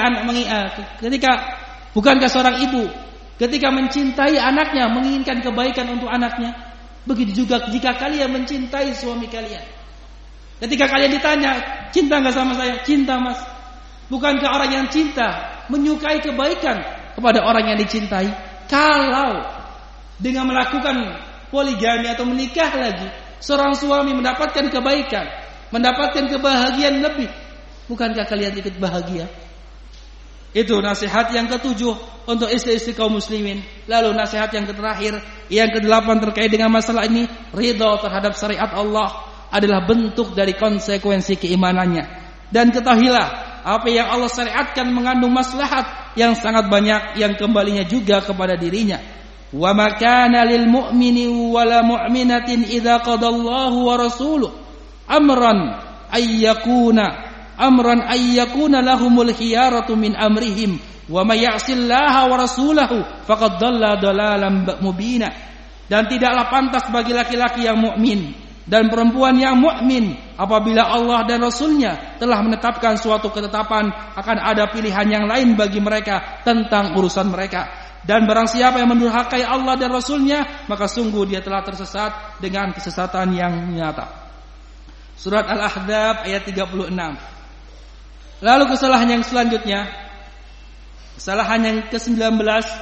bukankah seorang ibu ketika mencintai anaknya menginginkan kebaikan untuk anaknya? Begitu juga jika kalian mencintai suami kalian. Ketika kalian ditanya, cinta enggak sama saya? Cinta, Mas. Bukankah orang yang cinta menyukai kebaikan kepada orang yang dicintai? Kalau dengan melakukan poligami atau menikah lagi, seorang suami mendapatkan kebaikan, mendapatkan kebahagiaan lebih, bukankah kalian ikut bahagia? Itu nasihat yang ketujuh untuk istri-istri kaum muslimin. Lalu nasihat yang terakhir, yang kedelapan terkait dengan masalah ini, ridha terhadap syariat Allah adalah bentuk dari konsekuensi keimanannya. Dan ketahuilah, apa yang Allah syariatkan mengandung maslahat yang sangat banyak yang kembalinya juga kepada dirinya. Wa ma kana lil mu'mini wala mu'minatin idza qadallahu wa rasuluhu amran ay yakuna amran ayyakuna lahumul khiyaratu min amrihim wa may ya'sillaha wa rasulahu faqad dhalla dhalalan mubina. Dan tidaklah pantas bagi laki-laki yang mukmin dan perempuan yang mukmin apabila Allah dan Rasulnya telah menetapkan suatu ketetapan akan ada pilihan yang lain bagi mereka tentang urusan mereka. Dan barang siapa yang mendurhakai Allah dan Rasulnya, maka sungguh dia telah tersesat dengan kesesatan yang nyata. Surat Al-Ahzab ayat 36. Lalu kesalahan yang selanjutnya, kesalahan yang ke-19,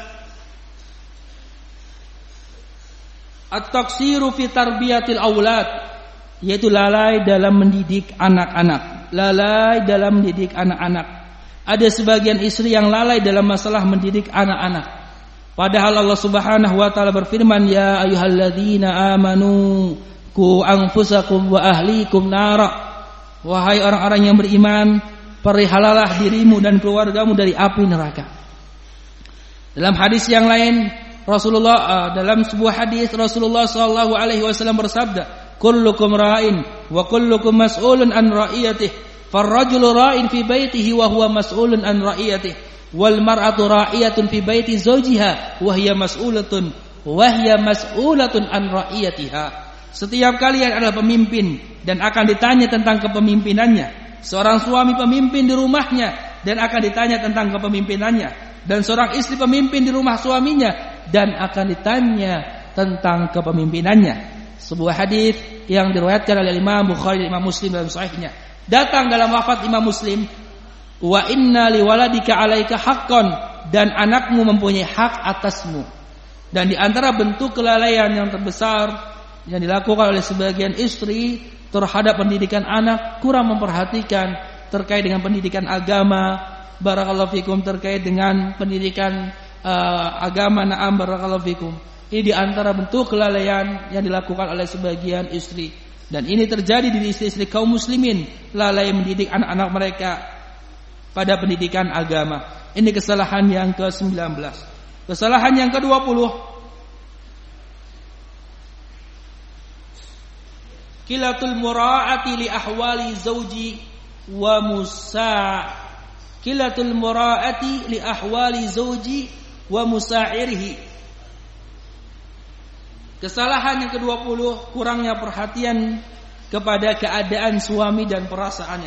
at-taqsiru fi tarbiyatil aulad, yaitu lalai dalam mendidik anak-anak. Lalai dalam mendidik anak-anak. Ada sebagian istri yang lalai dalam masalah mendidik anak-anak. Padahal Allah Subhanahu wa taala berfirman, ya ayyuhalladzina amanu qu anfusakum wa ahlikum nara. Wahai orang-orang yang beriman, perihalalah dirimu dan keluargamu dari api neraka. Dalam hadis yang lain, dalam sebuah hadis Rasulullah sallallahu alaihi wasallam bersabda, kullukum ra'in wa kullukum mas'ulun an ra'iyatihi, farrajulu ra'in fi baitihi wa huwa mas'ulun an ra'iyatihi, wal mar'atu ra'iyatun fi baiti zawjiha wa hiya mas'ulatun an ra'iyatiha. Setiap kalian adalah pemimpin dan akan ditanya tentang kepemimpinannya. Seorang suami pemimpin di rumahnya dan akan ditanya tentang kepemimpinannya. Dan seorang istri pemimpin di rumah suaminya dan akan ditanya tentang kepemimpinannya. Sebuah hadis yang diriwayatkan oleh Imam Bukhari dan Imam Muslim dalam sahihnya. Datang dalam lafaz Imam Muslim, wa inna liwaladika 'alaika haqqan, dan anakmu mempunyai hak atasmu. Dan di antara bentuk kelalaian yang terbesar yang dilakukan oleh sebagian istri terhadap pendidikan anak, kurang memperhatikan terkait dengan pendidikan agama. Barakallahu fikum, terkait dengan pendidikan agama. Na'am barakallahu fikum. Ini di antara bentuk kelalaian yang dilakukan oleh sebagian istri. Dan ini terjadi di istri-istri kaum muslimin, lalai mendidik anak-anak mereka pada pendidikan agama. Ini kesalahan yang ke-19. Kesalahan yang ke-20, kilatul mura'ati li ahwali zawji wa kilatul mura'ati li ahwali zawji wa musa'irihi. Kesalahan yang ke-20, kurangnya perhatian kepada keadaan suami dan perasaannya.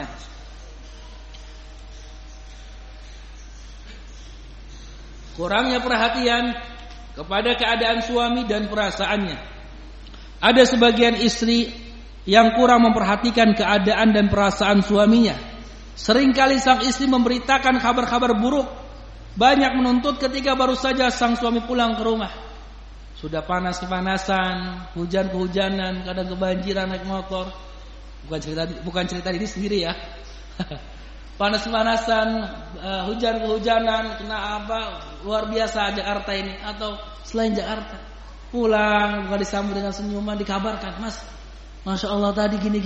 Kurangnya perhatian kepada keadaan suami dan perasaannya. Ada sebagian istri yang kurang memperhatikan keadaan dan perasaan suaminya. Seringkali sang istri memberitakan kabar-kabar buruk, banyak menuntut ketika baru saja sang suami pulang ke rumah. Sudah panas-kepanasan, hujan-kehujanan, kadang kebanjiran naik motor. Bukan cerita diri sendiri ya. Panas-kepanasan, hujan-kehujanan, kena apa? Luar biasa Jakarta ini, atau selain Jakarta. Pulang bukan disambut dengan senyuman, dikabarkan, "Mas, Masya Allah tadi gini."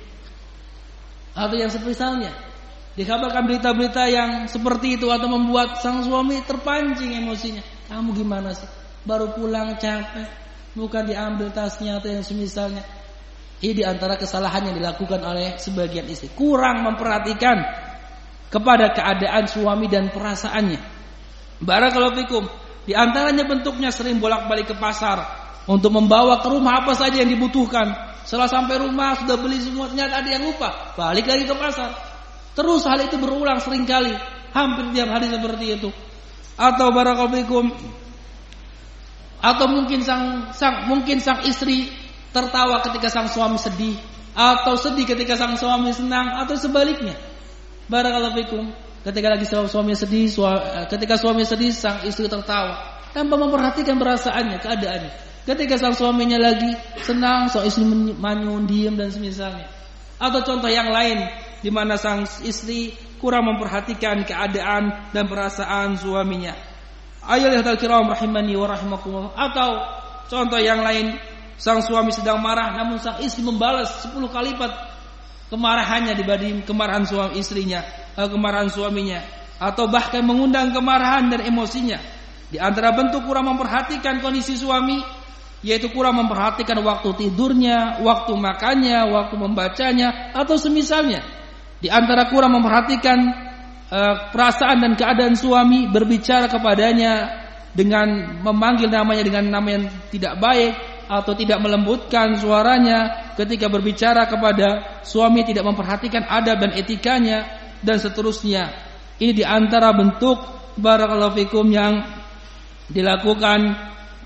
Atau yang semisalnya, dikabarkan berita-berita yang seperti itu, atau membuat sang suami terpancing emosinya. Kamu gimana sih? Baru pulang capek, bukan diambil tasnya atau yang semisalnya. Ini di antara kesalahan yang dilakukan oleh sebagian istri. Kurang memperhatikan kepada keadaan suami dan perasaannya. Barakallahu fikum. Di antaranya bentuknya sering bolak-balik ke pasar untuk membawa ke rumah apa saja yang dibutuhkan. Setelah sampai rumah sudah beli semua, ternyata ada yang lupa, balik lagi ke pasar. Terus hal itu berulang sering kali, hampir tiap hari seperti itu. Atau barakallahu fikum, atau mungkin sang istri tertawa ketika sang suami sedih, atau sedih ketika sang suami senang, atau sebaliknya. Barakallahu fikum, ketika lagi suami sedih, ketika suami sedih sang istri tertawa tanpa memperhatikan perasaannya, keadaannya. Ketika sang suaminya lagi senang, sang istri manyun, diam dan semisalnya. Atau contoh yang lain di mana sang istri kurang memperhatikan keadaan dan perasaan suaminya. Ayyuhal kiram rahimani wa rahimakumullah. Atau contoh yang lain, sang suami sedang marah namun sang istri membalas 10 kali lipat kemarahannya dibanding kemarahan kemarahan suaminya, atau bahkan mengundang kemarahan dan emosinya. Di antara bentuk kurang memperhatikan kondisi suami, yaitu kurang memperhatikan waktu tidurnya, waktu makannya, waktu membacanya, atau semisalnya. Di antara kurang memperhatikan perasaan dan keadaan suami, berbicara kepadanya dengan memanggil namanya dengan nama yang tidak baik atau tidak melembutkan suaranya ketika berbicara kepada suami, tidak memperhatikan adab dan etikanya dan seterusnya. Ini di antara bentuk barakallahu fikum yang dilakukan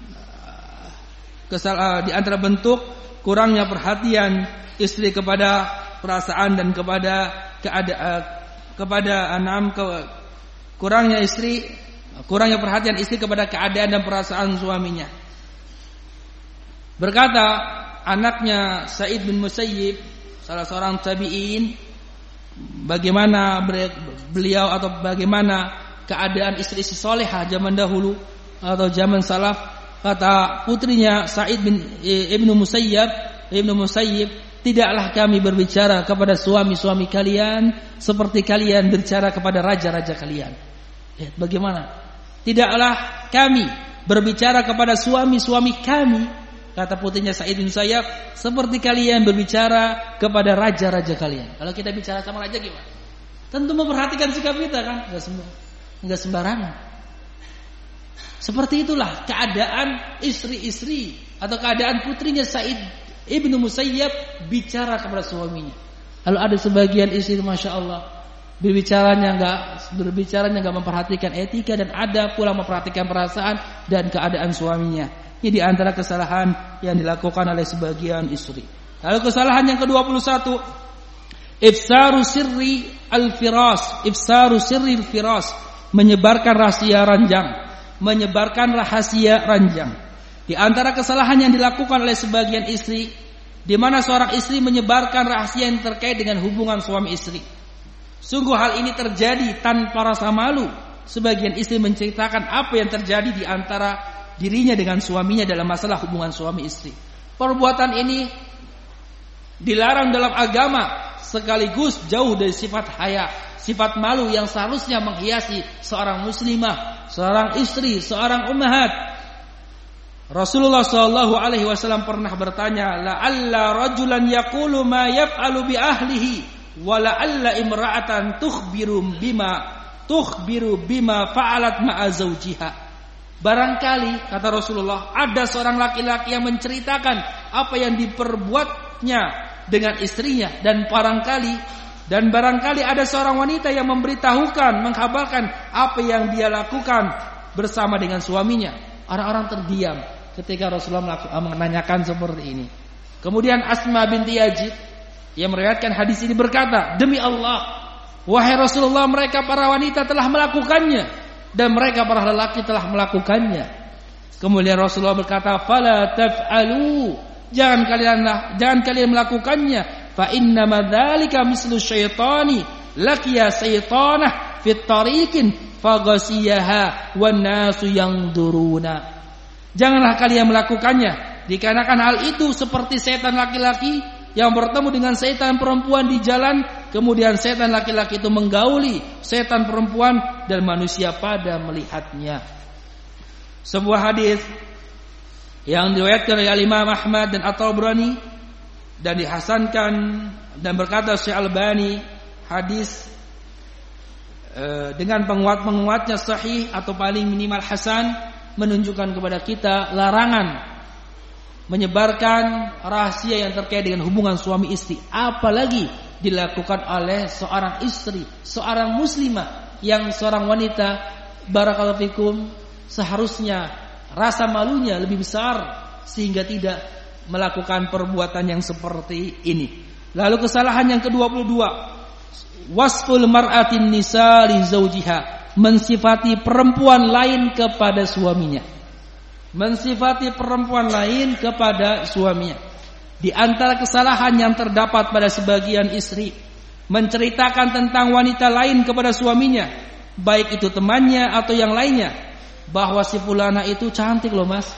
di antara bentuk kurangnya perhatian istri kepada perasaan dan kurangnya perhatian istri kepada keadaan dan perasaan suaminya. Berkata anaknya Sa'id bin Musayyib, salah seorang tabi'in, bagaimana beliau atau bagaimana keadaan istri-istri solehah zaman dahulu atau zaman salaf. Kata putrinya Sa'id bin Ibnu Musayyib, tidaklah kami berbicara kepada suami-suami kalian seperti kalian berbicara kepada raja-raja kalian. Lihat bagaimana. Tidaklah kami berbicara kepada suami-suami kami, kata putrinya Sa'id bin Musayyib, seperti kalian berbicara kepada raja-raja kalian. Kalau kita bicara sama raja gimana? Tentu memperhatikan sikap kita kan? Enggak sembarangan. Seperti itulah keadaan istri-istri atau keadaan putrinya Sa'id Ibnu Musayyib bicara kepada suaminya. Lalu ada sebagian istri, masya Allah, berbicaranya enggak memperhatikan etika dan adab, pula memperhatikan perasaan dan keadaan suaminya. Ini di antara kesalahan yang dilakukan oleh sebagian istri. Lalu kesalahan yang ke-21, ifsaru sirri al-firas, menyebarkan rahasia ranjang. Di antara kesalahan yang dilakukan oleh sebagian istri, di mana seorang istri menyebarkan rahasia yang terkait dengan hubungan suami istri. Sungguh hal ini terjadi tanpa rasa malu. Sebagian istri menceritakan apa yang terjadi di antara dirinya dengan suaminya dalam masalah hubungan suami istri. Perbuatan ini dilarang dalam agama, sekaligus jauh dari sifat haya, sifat malu yang seharusnya menghiasi seorang muslimah, seorang istri, seorang ummahat. Rasulullah sallallahu alaihi wasallam pernah bertanya, la'alla rajulan yaqulu ma yaf'alu bi ahlihi wa la'alla imra'atan tukhbiru bima fa'alat ma'a zawjiha. Barangkali, kata Rasulullah, ada seorang laki-laki yang menceritakan apa yang diperbuatnya dengan istrinya, dan barangkali ada seorang wanita yang memberitahukan, mengkabarkan apa yang dia lakukan bersama dengan suaminya. Orang-orang terdiam ketika Rasulullah menanyakan seperti ini. Kemudian Asma binti Yazid yang meriwayatkan hadis ini berkata, demi Allah, wahai Rasulullah, mereka para wanita telah melakukannya dan mereka para lelaki telah melakukannya. Kemudian Rasulullah berkata, fala taf'alu, jangan kalian melakukannya. Fa inna madzalika mislu syaitani laqiya syaitanah fit tariqin faghasiyaha wan nasu yangduruna. Janganlah kalian melakukannya, dikarenakan hal itu seperti setan laki-laki yang bertemu dengan setan perempuan di jalan, kemudian setan laki-laki itu menggauli setan perempuan dan manusia pada melihatnya. Sebuah hadis yang diriwayatkan oleh Imam Ahmad dan At-Tabrani dan dihasankan, dan berkata Syekh Albani, hadis dengan penguat-penguatnya sahih atau paling minimal hasan, menunjukkan kepada kita larangan menyebarkan rahasia yang terkait dengan hubungan suami istri, apalagi dilakukan oleh seorang istri, seorang muslimah, yang seorang wanita barakallahu fikum seharusnya rasa malunya lebih besar sehingga tidak melakukan perbuatan yang seperti ini. Lalu kesalahan yang ke-22, wasful mar'atin nisa li zawjiha, mensifati perempuan lain kepada suaminya. Mensifati perempuan lain kepada suaminya. Di antara kesalahan yang terdapat pada sebagian istri, menceritakan tentang wanita lain kepada suaminya, baik itu temannya atau yang lainnya, bahwa si fulana itu cantik loh mas,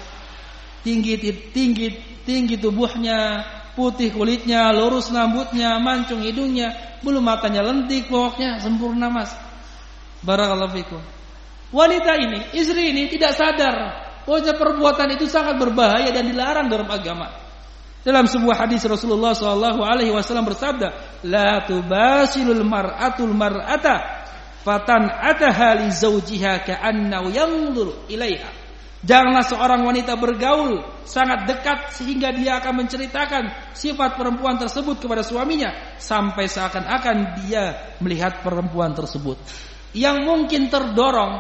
tinggi tubuhnya, putih kulitnya, lurus rambutnya, mancung hidungnya, bulu matanya lentik, pokoknya sempurna mas. Barakallahu fikum. Wanita ini, istri ini tidak sadar bahwa perbuatan itu sangat berbahaya dan dilarang dalam agama. Dalam sebuah hadis Rasulullah SAW bersabda, la tubasilul mar'atul mar'ata fatan'ataha li zawjiha ka'annahu yanzur ilaiha. Janganlah seorang wanita bergaul sangat dekat sehingga dia akan menceritakan sifat perempuan tersebut kepada suaminya sampai seakan-akan dia melihat perempuan tersebut. Yang mungkin terdorong,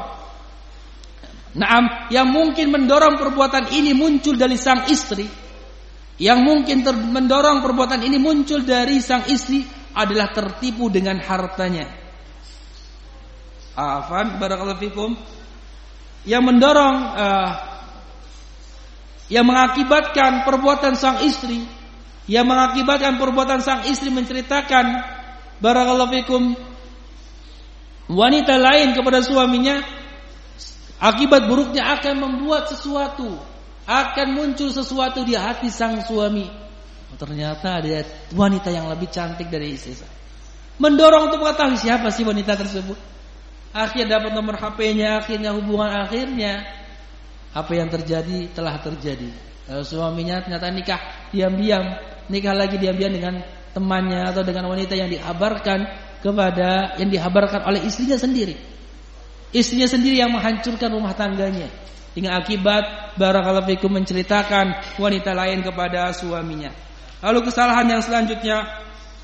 yang mungkin mendorong perbuatan ini muncul dari sang istri, yang mungkin mendorong perbuatan ini muncul dari sang istri adalah tertipu dengan hartanya. Afan barakallahu fikum. Yang mendorong, yang mengakibatkan perbuatan sang istri, menceritakan barakallahu fikum wanita lain kepada suaminya, akibat buruknya akan membuat sesuatu, akan muncul sesuatu di hati sang suami. Ternyata ada wanita yang lebih cantik dari istri saya. Mendorong untuk mengetahui siapa sih wanita tersebut. Akhirnya dapat nomor HP-nya, akhirnya hubungan, akhirnya apa yang terjadi telah terjadi. Suaminya ternyata nikah diam-diam, nikah lagi diam-diam dengan temannya atau dengan wanita yang dihabarkan oleh istrinya sendiri. Istrinya sendiri yang menghancurkan rumah tangganya dengan akibat barakallahu fikum menceritakan wanita lain kepada suaminya. Lalu kesalahan yang selanjutnya,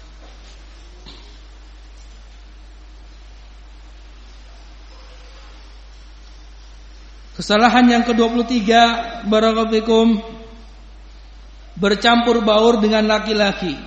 kesalahan yang ke-23 barakallahu fikum, bercampur baur dengan laki-laki.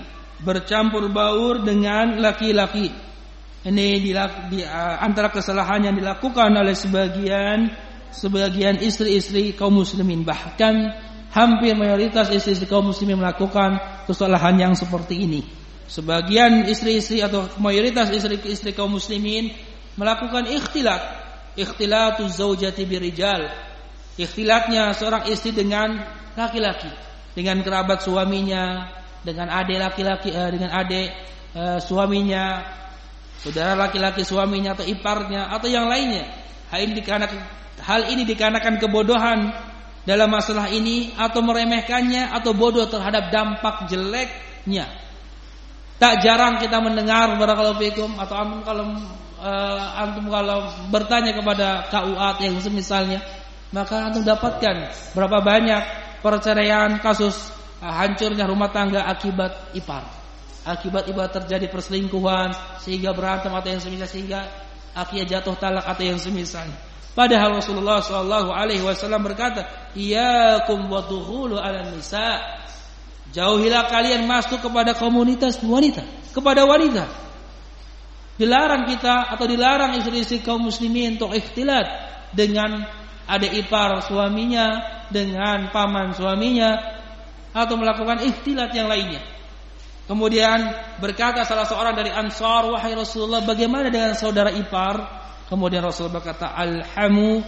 Ini di antara kesalahan yang dilakukan oleh sebagian istri-istri kaum muslimin. Bahkan hampir mayoritas istri-istri kaum muslimin melakukan kesalahan yang seperti ini. Sebagian istri-istri atau mayoritas istri-istri kaum muslimin melakukan ikhtilatuz zaujati birijal. Ikhtilatnya seorang istri dengan laki-laki, dengan kerabat suaminya, dengan adik laki-laki, dengan adik suaminya, saudara laki-laki suaminya atau iparnya atau yang lainnya. Hal ini dikarenakan kebodohan dalam masalah ini atau meremehkannya atau bodoh terhadap dampak jeleknya. Tak jarang kita mendengar barakallahu fikum atau antum kalau bertanya kepada KUA yang semisalnya, maka antum dapatkan berapa banyak perceraian, kasus hancurnya rumah tangga akibat ipar. Akibat ipar terjadi perselingkuhan sehingga berantem atau yang semisal, sehingga akhirnya jatuh talak atau yang semisalnya. Padahal Rasulullah SAW berkata, "Iyyakum wa dukhulu 'alan nisa." Jauhilah kalian masuk kepada komunitas wanita, kepada wanita. Dilarang kita atau dilarang istri-istri kaum muslimin untuk ikhtilat dengan adik ipar suaminya, dengan paman suaminya, atau melakukan ikhtilat yang lainnya. Kemudian berkata salah seorang dari Ansar, "Wahai Rasulullah, bagaimana dengan saudara ipar?" Kemudian Rasulullah berkata, Alhamu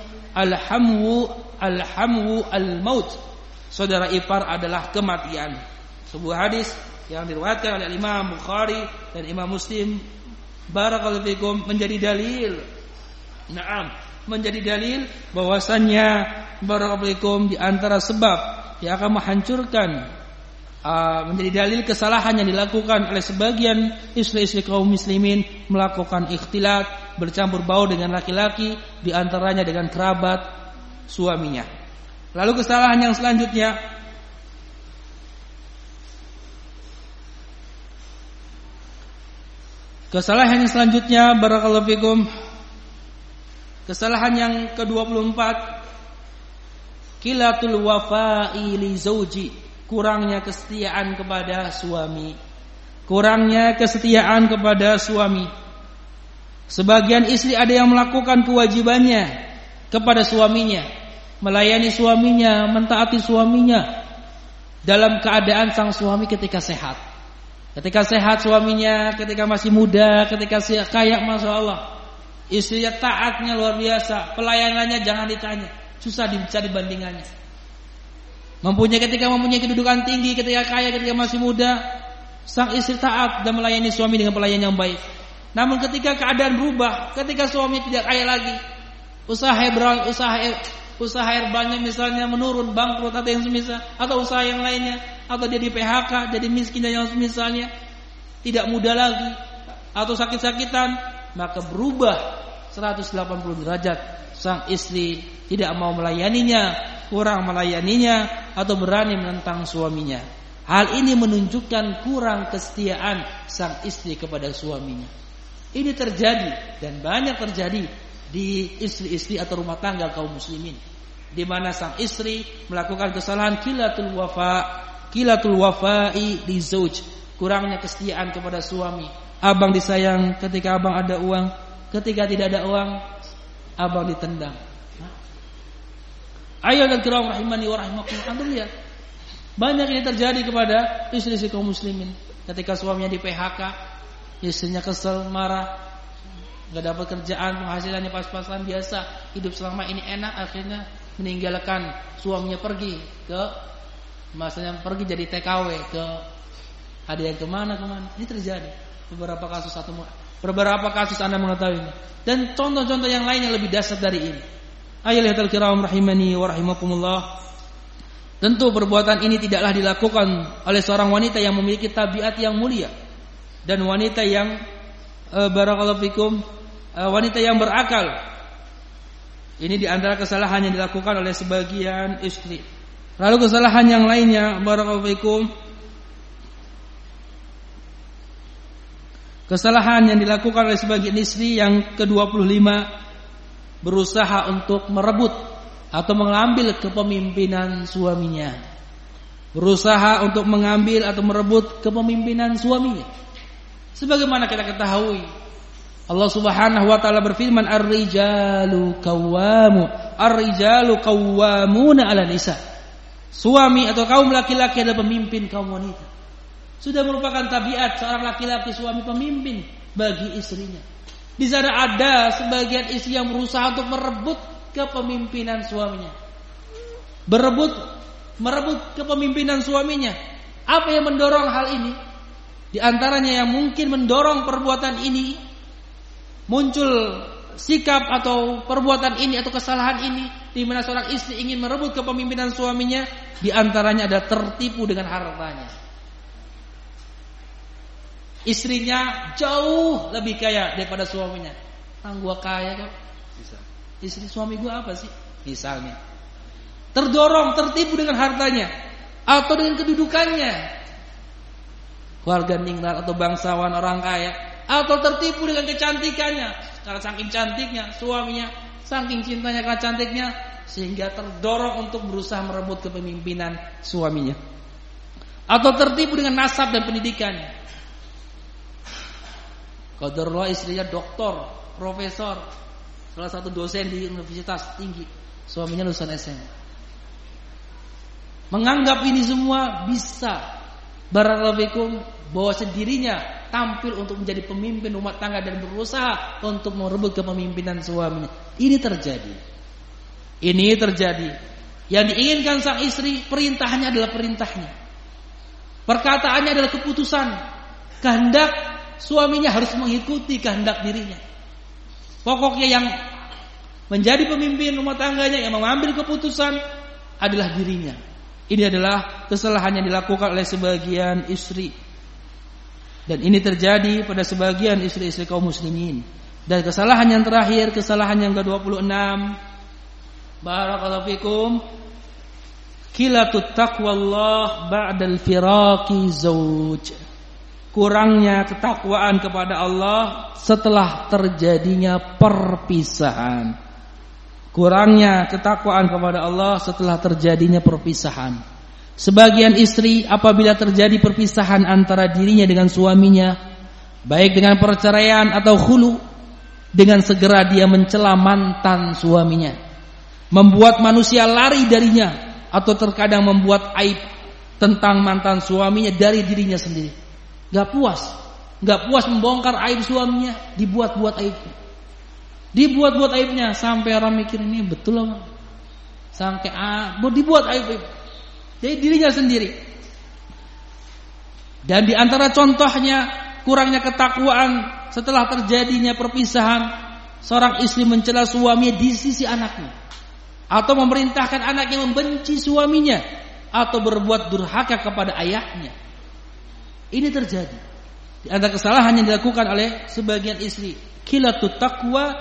al-maut. Saudara ipar adalah kematian. Sebuah hadis yang diriwayatkan oleh Imam Bukhari dan Imam Muslim barakallahu fikum menjadi dalil bahwasannya barakallahu fikum di antara sebab yang akan menghancurkan, menjadi dalil kesalahan yang dilakukan oleh sebagian istri-istri kaum muslimin melakukan ikhtilat, bercampur baur dengan laki-laki, di antaranya dengan kerabat suaminya. Lalu kesalahan yang selanjutnya, barakallahu fikum, kesalahan yang ke-24, qilatul wafa'i li zauji, kurangnya kesetiaan kepada suami. Sebagian istri ada yang melakukan kewajibannya kepada suaminya, melayani suaminya, mentaati suaminya dalam keadaan sang suami ketika sehat. Ketika sehat suaminya, ketika masih muda, ketika kaya, masya Allah, istrinya taatnya luar biasa, pelayanannya jangan ditanya, susah dicari bandingannya. Ketika mempunyai kedudukan tinggi, ketika kaya, ketika masih muda, sang istri taat dan melayani suami dengan pelayanan yang baik. Namun ketika keadaan berubah, ketika suami tidak kaya lagi, usaha air banyak misalnya menurun, bangkrut atau yang semisal, atau usaha yang lainnya, atau dia di PHK, jadi miskin dan yang semisalnya, tidak muda lagi, atau sakit-sakitan, maka berubah 180 derajat. Sang istri tidak mau melayaninya, kurang melayaninya, atau berani menentang suaminya. Hal ini menunjukkan kurang kesetiaan sang istri kepada suaminya. Ini terjadi dan banyak terjadi di istri-istri atau rumah tangga kaum muslimin, di mana sang istri melakukan kesalahan qillatul wafa'i li zauj, kurangnya kesetiaan kepada suami. Abang disayang ketika abang ada uang, ketika tidak ada uang abang ditendang. Ayo dan kiram rahimani wa rahimakumullah. Antum lihat, banyak ini terjadi kepada istri-istri kaum muslimin. Ketika suaminya di PHK, istrinya kesel, marah, nggak dapat kerjaan, penghasilannya pas-pasan biasa, hidup selama ini enak, akhirnya meninggalkan suaminya pergi ke, masanya pergi jadi TKW ke, ada yang kemana. Ini terjadi beberapa kasus Anda mengetahui ini. Dan contoh-contoh yang lainnya lebih dahsyat dari ini. Ayyuhal kiram rahimani wa rahimakumullah. Tentu perbuatan ini tidaklah dilakukan oleh seorang wanita yang memiliki tabiat yang mulia dan wanita yang barakallahu fikum, wanita yang berakal. Ini di antara kesalahan yang dilakukan oleh sebagian istri. Lalu kesalahan yang lainnya, barakallahu fikum, kesalahan yang dilakukan oleh sebagian istri yang ke-25, berusaha untuk merebut atau mengambil kepemimpinan suaminya. Berusaha untuk mengambil atau merebut kepemimpinan suaminya. Sebagaimana kita ketahui, Allah Subhanahu wa taala berfirman, ar-rijalu qawwamuna 'ala nisa. Suami atau kaum laki-laki adalah pemimpin kaum wanita. Sudah merupakan tabiat seorang laki-laki suami pemimpin bagi istrinya. Di sana ada sebagian istri yang berusaha untuk merebut kepemimpinan suaminya. Merebut kepemimpinan suaminya. Apa yang mendorong hal ini? Di antaranya yang mungkin mendorong perbuatan ini, muncul sikap atau perbuatan ini atau kesalahan ini, di mana seorang istri ingin merebut kepemimpinan suaminya, di antaranya ada tertipu dengan hartanya. Istrinya jauh lebih kaya daripada suaminya. Gua kaya kok. Istri suami gua apa sih? Misalnya. Terdorong, tertipu dengan hartanya atau dengan kedudukannya. Keluarga ningrat atau bangsawan orang kaya, atau tertipu dengan kecantikannya. Karena saking cantiknya suaminya, saking cintanya karena cantiknya, sehingga terdorong untuk berusaha merebut kepemimpinan suaminya. Atau tertipu dengan nasab dan pendidikannya. Qadarullah istrinya doktor, profesor, salah satu dosen di universitas tinggi, suaminya lulusan SMA. Menganggap ini semua bisa barakallahu fikum, bahwa dirinya tampil untuk menjadi pemimpin rumah tangga dan berusaha untuk merebut kepemimpinan suaminya. Ini terjadi. Yang diinginkan sang istri, perintahnya adalah perintahnya. Perkataannya adalah keputusan, kehendak. Suaminya harus mengikuti kehendak dirinya. Pokoknya yang menjadi pemimpin rumah tangganya, yang mengambil keputusan adalah dirinya. Ini adalah kesalahan yang dilakukan oleh sebagian istri. Dan ini terjadi pada sebagian istri-istri kaum muslimin. Dan kesalahan yang terakhir, kesalahan yang ke-26, barakallahu fikum, qilatut taqwallah ba'dal firaqi zauj. Kurangnya ketakwaan kepada Allah setelah terjadinya perpisahan. Kurangnya ketakwaan kepada Allah setelah terjadinya perpisahan. Sebagian istri apabila terjadi perpisahan antara dirinya dengan suaminya, baik dengan perceraian atau khulu, dengan segera dia mencela mantan suaminya, membuat manusia lari darinya, atau terkadang membuat aib tentang mantan suaminya dari dirinya sendiri. Gak puas membongkar aib suaminya, dibuat-buat aibnya sampai orang mikir ini betul apa? Sampai dibuat aib. Jadi dirinya sendiri. Dan di antara contohnya kurangnya ketakwaan setelah terjadinya perpisahan, seorang istri mencela suaminya di sisi anaknya. atau memerintahkan anaknya membenci suaminya, atau berbuat durhaka kepada ayahnya. Ini terjadi. Di antara kesalahan yang dilakukan oleh sebagian istri, qilatut taqwa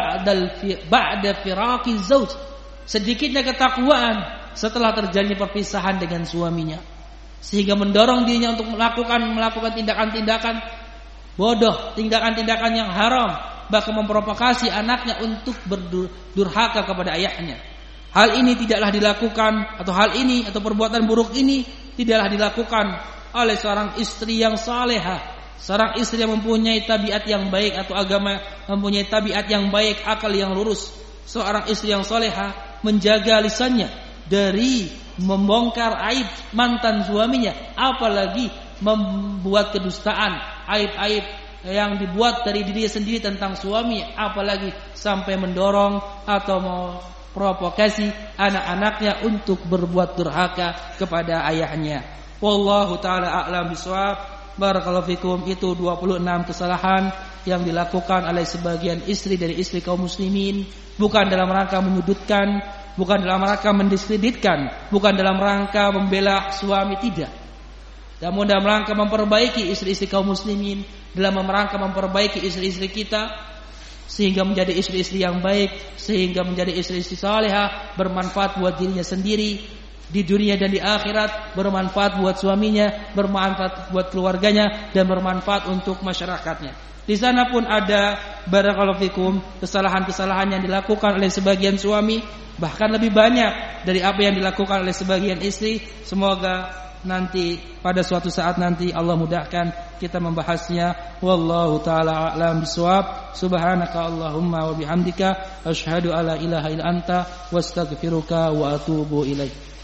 ba'da firaqi zauj. Sedikitnya ketakwaan setelah terjadi perpisahan dengan suaminya, sehingga mendorong dirinya untuk melakukan tindakan-tindakan bodoh, tindakan-tindakan yang haram, bahkan memprovokasi anaknya untuk berdurhaka kepada ayahnya. Hal ini tidaklah dilakukan, atau perbuatan buruk ini tidaklah dilakukan oleh seorang istri yang salehah, seorang istri yang mempunyai tabiat yang baik atau agama, mempunyai tabiat yang baik, akal yang lurus. Seorang istri yang salehah menjaga lisannya dari membongkar aib mantan suaminya, apalagi membuat kedustaan, aib-aib yang dibuat dari dirinya sendiri tentang suami, apalagi sampai mendorong atau memprovokasi anak-anaknya untuk berbuat durhaka kepada ayahnya. Wallahu taala a'lam bishawab. Barakallahu fikum. Itu 26 kesalahan yang dilakukan oleh sebagian istri dari istri kaum muslimin, bukan dalam rangka menyudutkan, bukan dalam rangka mendiskreditkan, bukan dalam rangka membela suami, tidak. Namun dalam rangka memperbaiki istri-istri kaum muslimin, dalam rangka memperbaiki istri-istri kita sehingga menjadi istri-istri yang baik, sehingga menjadi istri-istri salehah, bermanfaat buat dirinya sendiri di dunia dan di akhirat, bermanfaat buat suaminya, bermanfaat buat keluarganya, dan bermanfaat untuk masyarakatnya. Di sana pun ada barakallahu fikum kesalahan-kesalahan yang dilakukan oleh sebagian suami, bahkan lebih banyak dari apa yang dilakukan oleh sebagian istri. Semoga nanti pada suatu saat nanti Allah mudahkan kita membahasnya. Wallahu taala a'lam bishawab. Subhanaka Allahumma wa bihamdika asyhadu alla ilaha illa anta wastaghfiruka wa atubu ilaik.